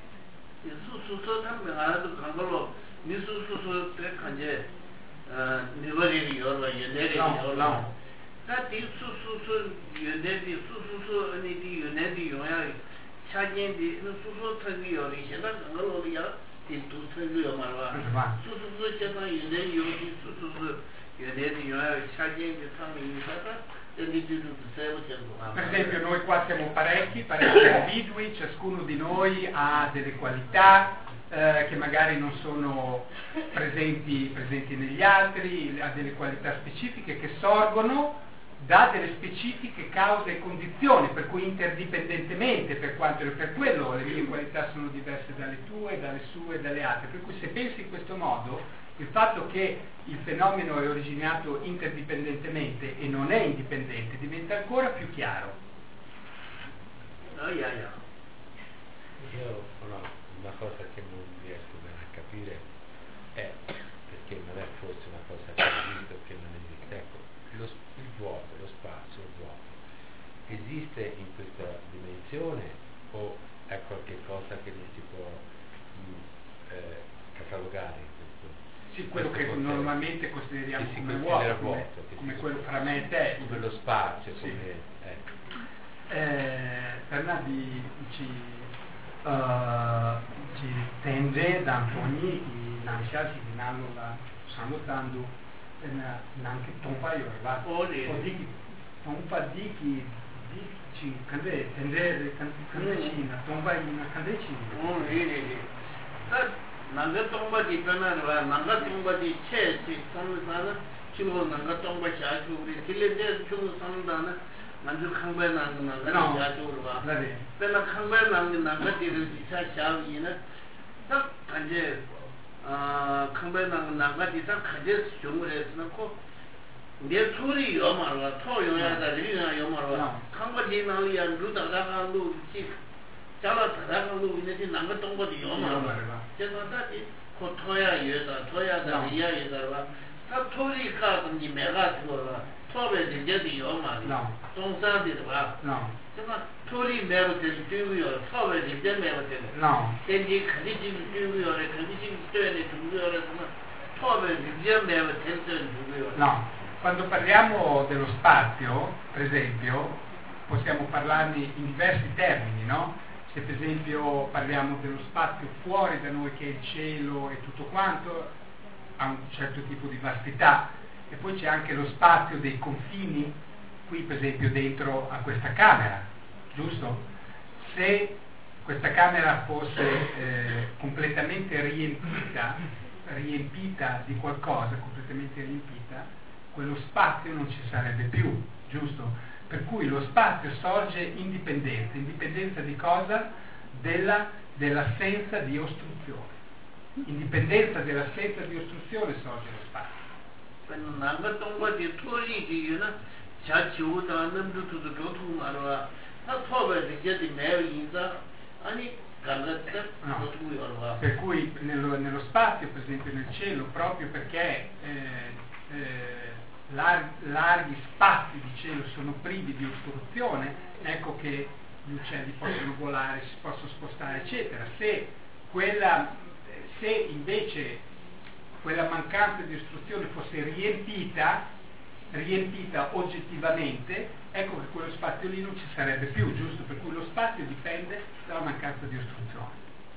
No, no. 다디 수수수 연내디 수수수 아니디 연내디 요야 차진디 수수수 특이 요리 현다 그걸로야 딘도 특이요 말와 수수수 제가 연내 요리 수수수 연내디 요야 차진디 상이 있어서 per esempio noi qua siamo parecchi parecchi individui, ciascuno di noi ha delle qualità eh, che magari non sono presenti, presenti negli altri, ha delle qualità specifiche che sorgono da delle specifiche cause e condizioni, per cui interdipendentemente, per quanto per quello le mie qualità sono diverse dalle tue, dalle sue e dalle altre, per cui se pensi in questo modo, il fatto che il fenomeno è originato interdipendentemente e non è indipendente diventa ancora più chiaro. Oh, yeah, yeah. Io no, una cosa che non riesco bene a capire è, perché non è forse una cosa che esiste o che non esiste, ecco, lo, il vuoto, lo spazio, il vuoto, esiste in questa dimensione o è qualche cosa che non si può mh, eh, catalogare in questo? Sì, quello che contesto, normalmente consideriamo che si come considera vuoto, come, vuoto, come si quello fra me e te. Come lo spazio, sì. come... Eh. Eh, Bernardi ci, uh, ci tende da Antoni i Nansha si dinanno la salutando anche Tompa io va o di Tompa di chi di ci cande tende cande ci na Tompa in cande ci oh sì sì nanga tongba di penarwa nanga tongba di che si samsana chigo nanga tongba chachu ri tile de chung samdana manju khangba nanga nanga chachu ro pena khangba nanga nanga di ri cha cha yina ta kanje 아 컴바인한 나가디다 가제 쇼무레스나 코 내 소리 요마라 토요야다 리나 요마라 컴바디나리아 루다다가 루치 잘라다가 루이네지 남가 동거디 요마라 제가다지 코 토야 예다 토야다 리야 예다라 타 토리가 니 메가 토라 토베 데디 요마라 동사디다 제가 토리 메르데 듀요 토베 데데 메르데 no tengi khadiji 듀요 레 khadiji 스테네 듀요 레 토베 데데 메르데 듀요 no quando parliamo dello spazio per esempio possiamo parlarne in diversi termini, no? Se per esempio parliamo dello spazio fuori da noi che è il cielo e tutto quanto ha un certo tipo di vastità, e poi c'è anche lo spazio dei confini qui per esempio dentro a questa camera, giusto? Se questa camera fosse eh, completamente riempita, riempita di qualcosa, completamente riempita, quello spazio non ci sarebbe più, giusto? Per cui lo spazio sorge indipendente, indipendenza di cosa? Della, dell'assenza di ostruzione. Indipendenza dell'assenza di ostruzione sorge lo spazio. No. Per cui nello, nello spazio, per esempio nel cielo, proprio perché eh, eh, lar- larghi spazi di cielo sono privi di ostruzione, ecco che gli uccelli possono volare, si possono spostare, eccetera. Se, quella, se invece quella mancanza di ostruzione fosse riempita, riempita oggettivamente, ecco che quello spazio lì non ci sarebbe più, giusto? Per cui lo spazio dipende dalla mancanza di ostruzione.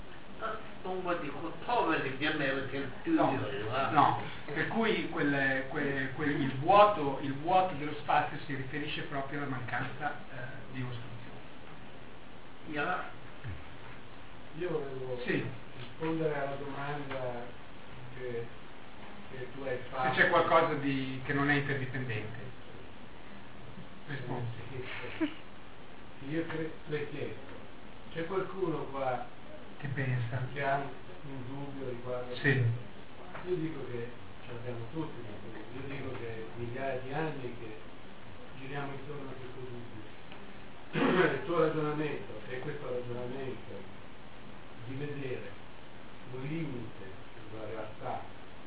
No, no, per cui quel, quel, quel, il, vuoto, il vuoto dello spazio si riferisce proprio alla mancanza eh, di ostruzione. Yeah. Io volevo sì. rispondere alla domanda che, che tu hai fatto. Se c'è qualcosa di, che non è interdipendente, rispondi. Io cre- le chiedo, c'è qualcuno qua che pensa? Che ha un dubbio riguardo? Sì. Io dico che ce l'abbiamo tutti, io dico che migliaia di anni che giriamo intorno a questo dubbio. Il tuo ragionamento è questo ragionamento di vedere un limite della realtà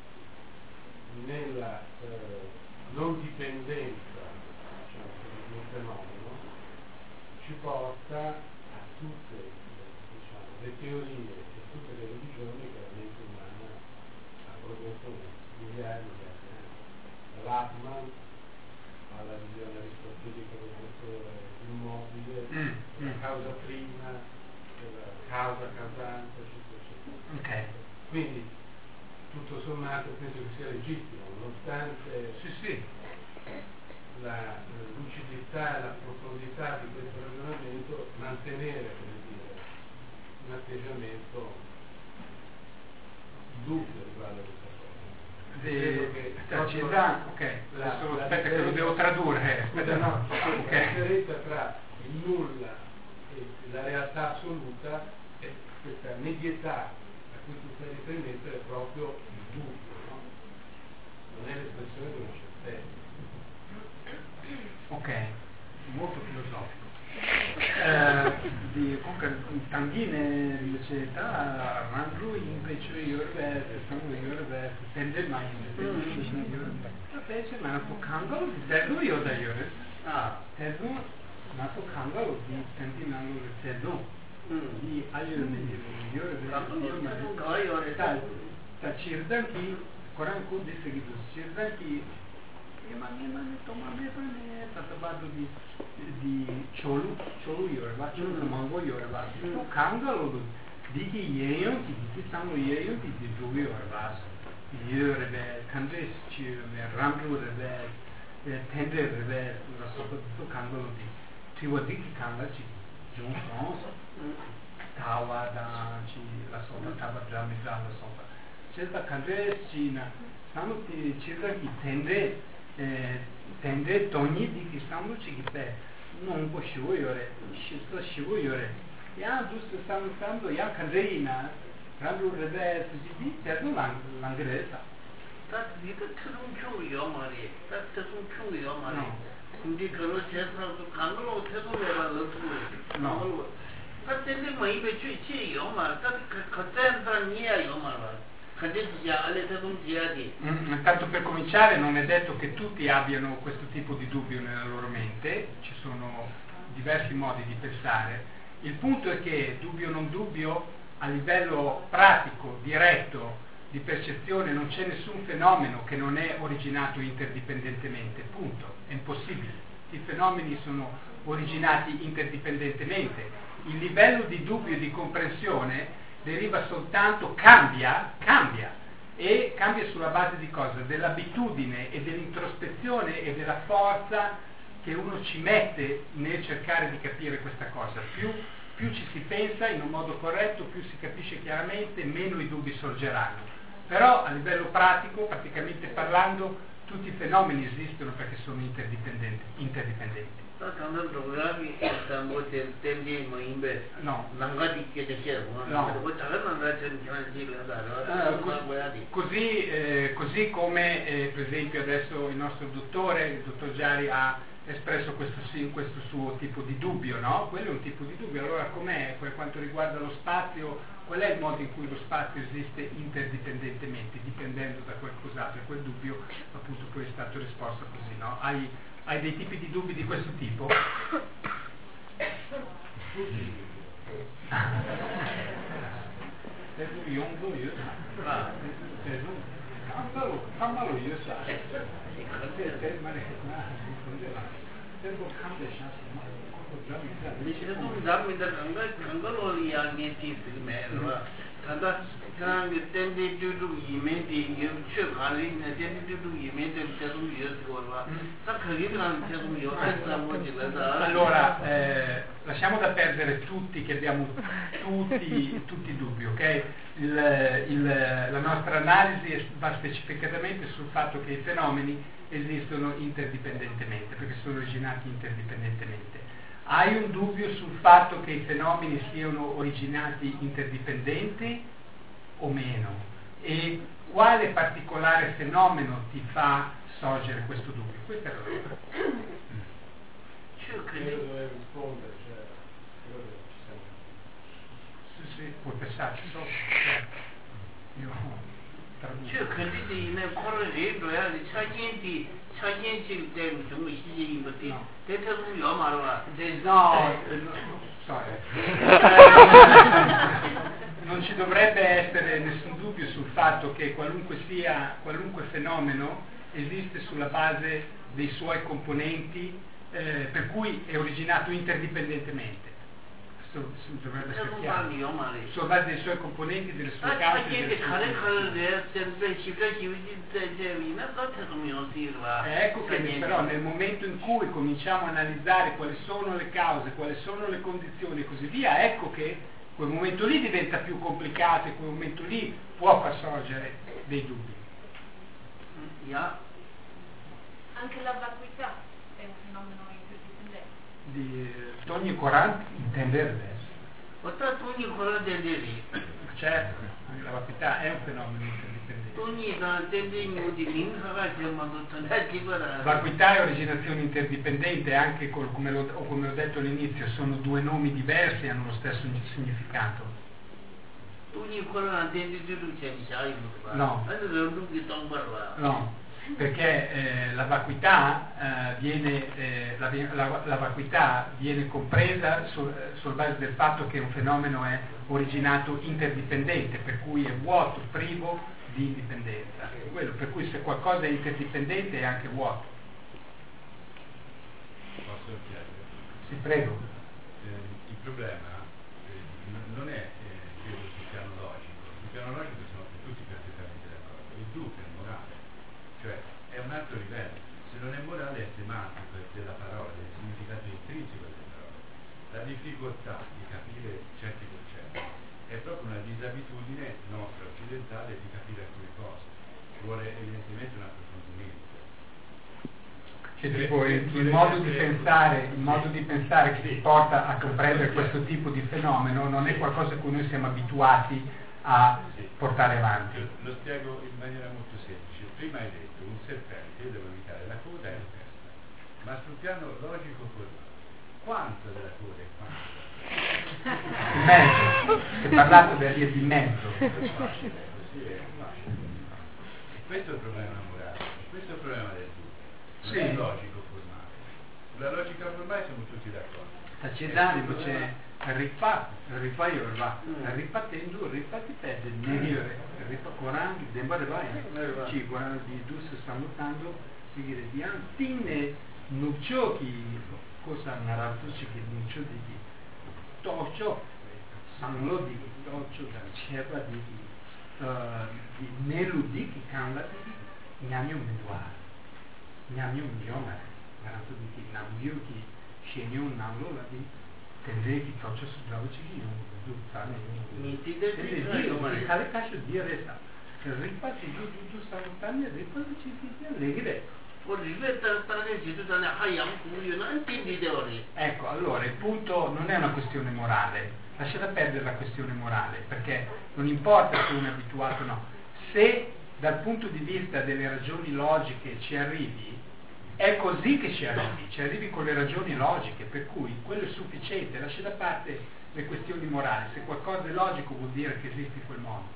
nella eh, non dipendenza, diciamo, di un fenomeno, ci porta a tutte diciamo, le teorie e tutte le religioni che la mente umana ha prodotto migliaia di anni. L'Atman alla visione aristotelica del motore immobile, mm, la mm. causa prima, la causa causante, eccetera, eccetera. Okay. Quindi tutto sommato penso che sia legittimo, nonostante sì, sì. la lucidità e la profondità di questo ragionamento, mantenere come dire, un atteggiamento dubbio riguardo a questa cosa. De, che da, ok, la, adesso la aspetta che lo devo tradurre. Eh, aspetta, no, no. La Okay. differenza tra il nulla e la realtà assoluta è questa medietà a cui tu fai riferimento è proprio il dubbio, no? Non è l'espressione di una certezza. Ok, molto filosofico. Eh, di comunque tangine invece da Randru invece io riveste, sono io riveste, tende mai invece ma non cambio di tedo io da io ah tedo ma to cambio di tendi nango tedo di ayo io riveste io riveste ta cirdan ki Quran ko di seguito cirdan ki emane emane toma me pane tatabado di di cholu cholu yorba cholu mango yorba to kangalo di ki yeyo ki di samu yeyo ki di dubi yorba yorbe kandres chi me ramru rebe tende rebe la soto to kangalo di ti wadi ki kanga chi jon sons tawa da chi la sopa taba drama la sopa chelta kandre china samu ti chira ki tende tende toni di ki samu chi ki pe non po shivo yore shito shivo yore ya dus samu samu ya kandre ina randu rebe di perdo l'angresa 다 니가 특ung chung yo ma re 다 특ung chung yo ma re 근데 그거 제대로 강으로 태도해봐 넣고 no 다 근데 뭐 이게 취치 요 말. 다 그때부터 니야 요 말. 근데 già alle 태동 지야지. Tanto per cominciare non è detto che tutti abbiano questo tipo di dubbio nella loro mente, ci sono diversi modi di pensare. Il punto è che dubbio o non dubbio a livello pratico, diretto, di percezione non c'è nessun fenomeno che non è originato interdipendentemente, punto, è impossibile. I fenomeni sono originati interdipendentemente. Il livello di dubbio e di comprensione deriva soltanto, cambia, cambia, e cambia sulla base di cosa? Dell'abitudine e dell'introspezione e della forza che uno ci mette nel cercare di capire questa cosa. Più, più ci si pensa in un modo corretto, più si capisce chiaramente, meno i dubbi sorgeranno. Però a livello pratico, praticamente parlando, tutti i fenomeni esistono perché sono interdipendenti. interdipendenti. No. Uh, così, eh, così come eh, per esempio adesso il nostro dottore, il dottor Giari, ha espresso questo, questo suo tipo di dubbio, no? Quello è un tipo di dubbio. Allora com'è per quanto riguarda lo spazio? Qual è il modo in cui lo spazio esiste interdipendentemente, dipendendo da qualcos'altro? E quel dubbio appunto poi è stato risposto così, no? Hai, hai dei tipi di dubbi di questo tipo? 지금 남미다 강가 강가로 이야기 뒤스메로 간다 강이 땡디 두두 이메디 유추 가리네 땡디 두두 이메디 대동 유스고라 딱 거기랑 대동 요한사 뭐지라다. Allora eh, lasciamo da perdere tutti che abbiamo tutti tutti dubbi, ok? Il, il, la nostra analisi va specificatamente sul fatto che i fenomeni esistono interdipendentemente, perché sono originati interdipendentemente. Hai un dubbio sul fatto che i fenomeni siano originati interdipendenti o meno? E quale particolare fenomeno ti fa sorgere questo dubbio? Questa è la domanda. Io dovevo rispondere, cioè, credo che ci siamo. Sì, sì, puoi pensarci sopra. Io 저 근데 이내 코를 내려야 차진디 차진지 된 정말 시제인 것이 대체로 요 말아. No, non ci dovrebbe essere nessun dubbio sul fatto che qualunque sia, qualunque fenomeno esiste sulla base dei suoi componenti, eh, per cui è originato interdipendentemente. Questo dovrebbe essere chiaro. Sulla base dei suoi componenti, delle sue cause. Ecco che però nel momento in cui cominciamo a analizzare quali sono le cause, quali sono le condizioni e così via, ecco che quel momento lì diventa più complicato e quel momento lì può far sorgere dei dubbi. Yeah. Anche la vacuità è un fenomeno interdipendente. Di Tony Coran intende adesso. Certo, la vacuità è un fenomeno interdipendente. Vacuità e originazione interdipendente, anche col, come, lo, o come ho detto all'inizio, sono due nomi diversi e hanno lo stesso significato. No, no, perché eh, la vacuità eh, viene eh, la, la, la vacuità viene compresa sul, sul base del fatto che un fenomeno è originato interdipendente, per cui è vuoto, privo di indipendenza. Quello, per cui se qualcosa è interdipendente è anche vuoto. Posso chiedere? Sì, prego. Eh, il problema eh, non è eh, credo sul piano logico. Sul piano logico siamo tutti perfettamente d'accordo. Il dubbio è morale, cioè è un altro livello. Se non è morale è semantico, è della parola, è il significato intrinseco delle parole. La difficoltà di capire certi concetti è proprio una disabitudine nostra occidentale di capire alcune cose, vuole evidentemente un approfondimento. Cioè, tipo, il, il modo di pensare, il modo di pensare che ci porta a comprendere questo tipo di fenomeno non è qualcosa a cui noi siamo abituati a portare avanti. Lo spiego in maniera molto semplice. Prima hai detto un serpente, io devo evitare la coda e la testa, ma sul piano logico formale, quanto della coda e quanto della testa? In mezzo, si è parlato della via di mezzo. È facile, così è facile. E questo è il problema morale, questo è il problema del dubbio. Non Sì. è logico formale. Sulla logica formale siamo tutti d'accordo. C'è d'animo, c'è rifatto, rifaio, ripetendo, ripetete, negare, ripacorando, dembarvai, ci guarda di dus stanno notando, si dire di antine, nucciocchi, cosa narrato ci che nuccio di toccio, sanlo di toccio da cerva di di neludi che cambia di gnamio meduare, gnamio migliore, narrato di gnamio che sceglie un nallo la di tende che toccio su bravo ci non duzzane mi ti devi dire cale caccio di resta ripati giù giù sta lontano ripati ci si allegre. Ecco, allora il punto non è una questione morale, lasciate perdere la questione morale, perché non importa se uno è abituato o no, se dal punto di vista delle ragioni logiche ci arrivi, è così che ci arrivi, ci arrivi con le ragioni logiche, per cui quello è sufficiente, lascia da parte le questioni morali, se qualcosa è logico vuol dire che esiste in quel modo.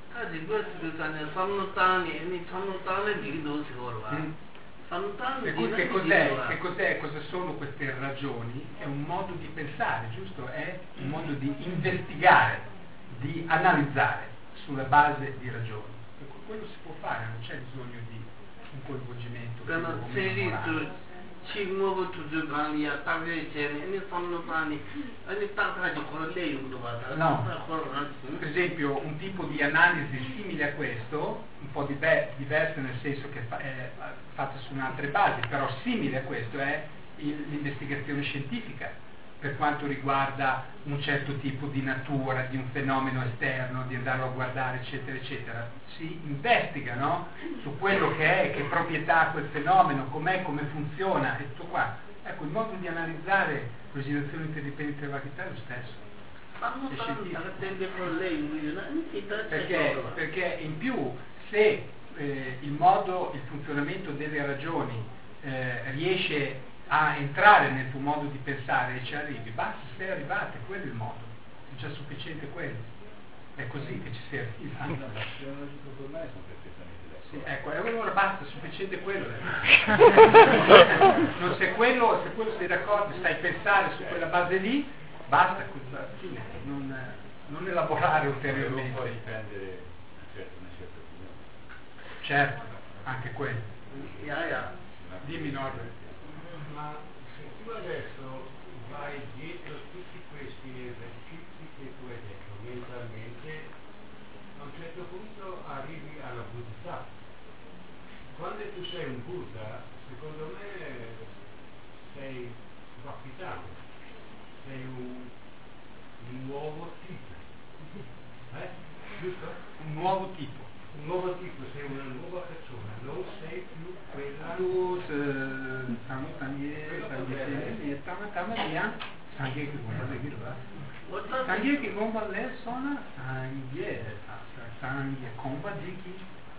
Mm. Per cui che cos'è, che cos'è, cosa sono queste ragioni? È un modo di pensare, giusto? È un modo di investigare, di analizzare sulla base di ragioni. Per cui quello si può fare, non c'è bisogno di un coinvolgimento. No, per esempio un tipo di analisi simile a questo, un po' diver- diverso nel senso che fa- è fatta su altre basi, però simile a questo è il- l'investigazione scientifica per quanto riguarda un certo tipo di natura, di un fenomeno esterno, di andarlo a guardare, eccetera, eccetera. Si investiga, no? Su quello che è, che proprietà ha quel fenomeno, com'è, come funziona, e tutto qua. Ecco, il modo di analizzare l'oscillazione interdipendente della gravità è lo stesso. È scientifico. Perché, perché in più, se eh, il modo, il funzionamento delle ragioni eh, riesce a entrare nel tuo modo di pensare e ci arrivi, basta, sei arrivate, quello è il modo, è già sufficiente quello, è così che ci si arriva. Sì, ecco, e allora basta, sufficiente quello. Non se quello, se quello sei d'accordo, stai a pensare su quella base lì, basta, alla fine, non, non elaborare ulteriormente. Non può dipendere una certa opinione. Certo, anche quello. Yeah, yeah. Dimmi Norbert. Ma se tu adesso vai dietro tutti questi esercizi che tu hai detto mentalmente, a un certo punto arrivi alla buddha. Quando tu sei un Buddha, secondo me sei capitato, sei un, un nuovo tipo, eh? Giusto? Un nuovo tipo. Un nuovo tipo, sei una nuova persona, non sei più quella. Tu stiamo tangue tangue stiamo stiamo via sangue che bomba le girva sangue che bomba le sona sangue sangue comba di chi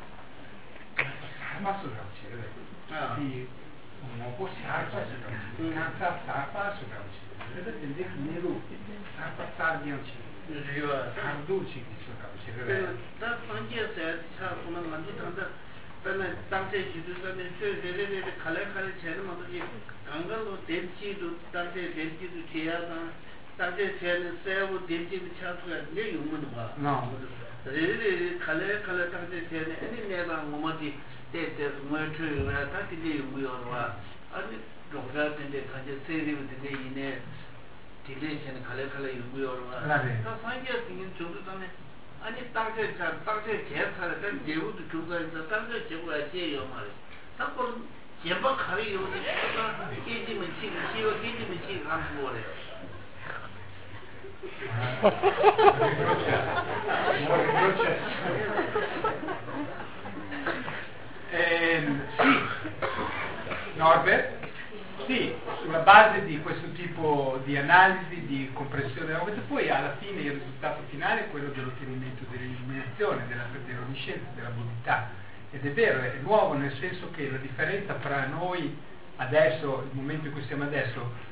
ma sopra c'è sì un po' si alza cansa sarpa sopra c'è vede che nero sarpa sardia c'è Arduci che sopra c'è da sangue se sa come mangi tanto तने तांसे जिदु तने से रे रे रे खले खले छेन मतलब ये गंगलो देंची दु तांसे देंची दु छेया ता तांसे छेन से वो देंची दु छातु ले युमन बा no रे रे रे खले खले तांसे छेन एनी नेबा मोमति ते ते मोटु रा ता तिले युयो वा 아니 로가 텐데 가제 세리 우데 이네 तिले छेन खले खले युयो वा ता 상게 띵인 정도 तने 아니 땅에 자 땅에 개살을 된 제우도 주가 있다 땅에 제우가 제요 말이야. 사건 제법 가리 요지 깨지면 치 치고 깨지면 치 안 보래. Eh, sì, Norbert? Sì, sulla base di questo tipo di analisi, di comprensione della cosa, poi alla fine il risultato finale è quello dell'ottenimento dell'illuminazione, della, dell'onniscienza, della buddhità. Ed è vero, è nuovo nel senso che la differenza fra noi adesso, il momento in cui siamo adesso,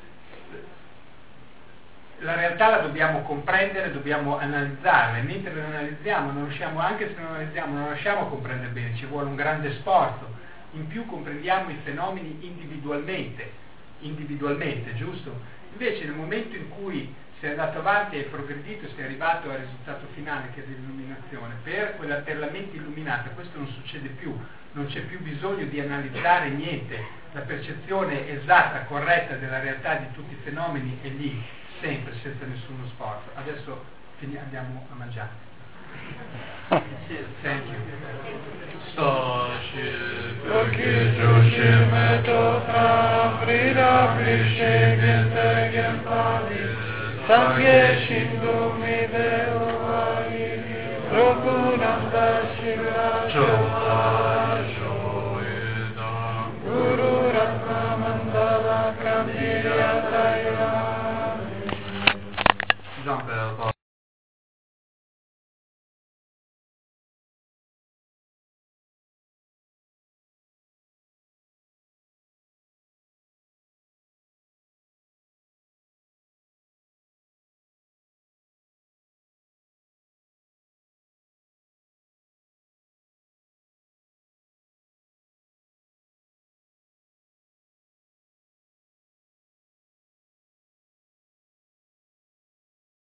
la realtà la dobbiamo comprendere, dobbiamo analizzarla, e mentre la analizziamo, non riusciamo, anche se non analizziamo, non riusciamo a comprendere bene, ci vuole un grande sforzo. In più comprendiamo i fenomeni individualmente, individualmente, giusto? Invece nel momento in cui sei andato avanti e hai progredito, sei arrivato al risultato finale che è l'illuminazione, per, quella, per la mente illuminata questo non succede più, non c'è più bisogno di analizzare niente, la percezione esatta, corretta della realtà di tutti i fenomeni è lì, sempre, senza nessuno sforzo. Adesso andiamo a mangiare. Thank you. Sashi Burki Joshi Meto Frida Prishe Gente Gempali Sangye Shindu Mide Uwai Rokunanda Shivra Chopai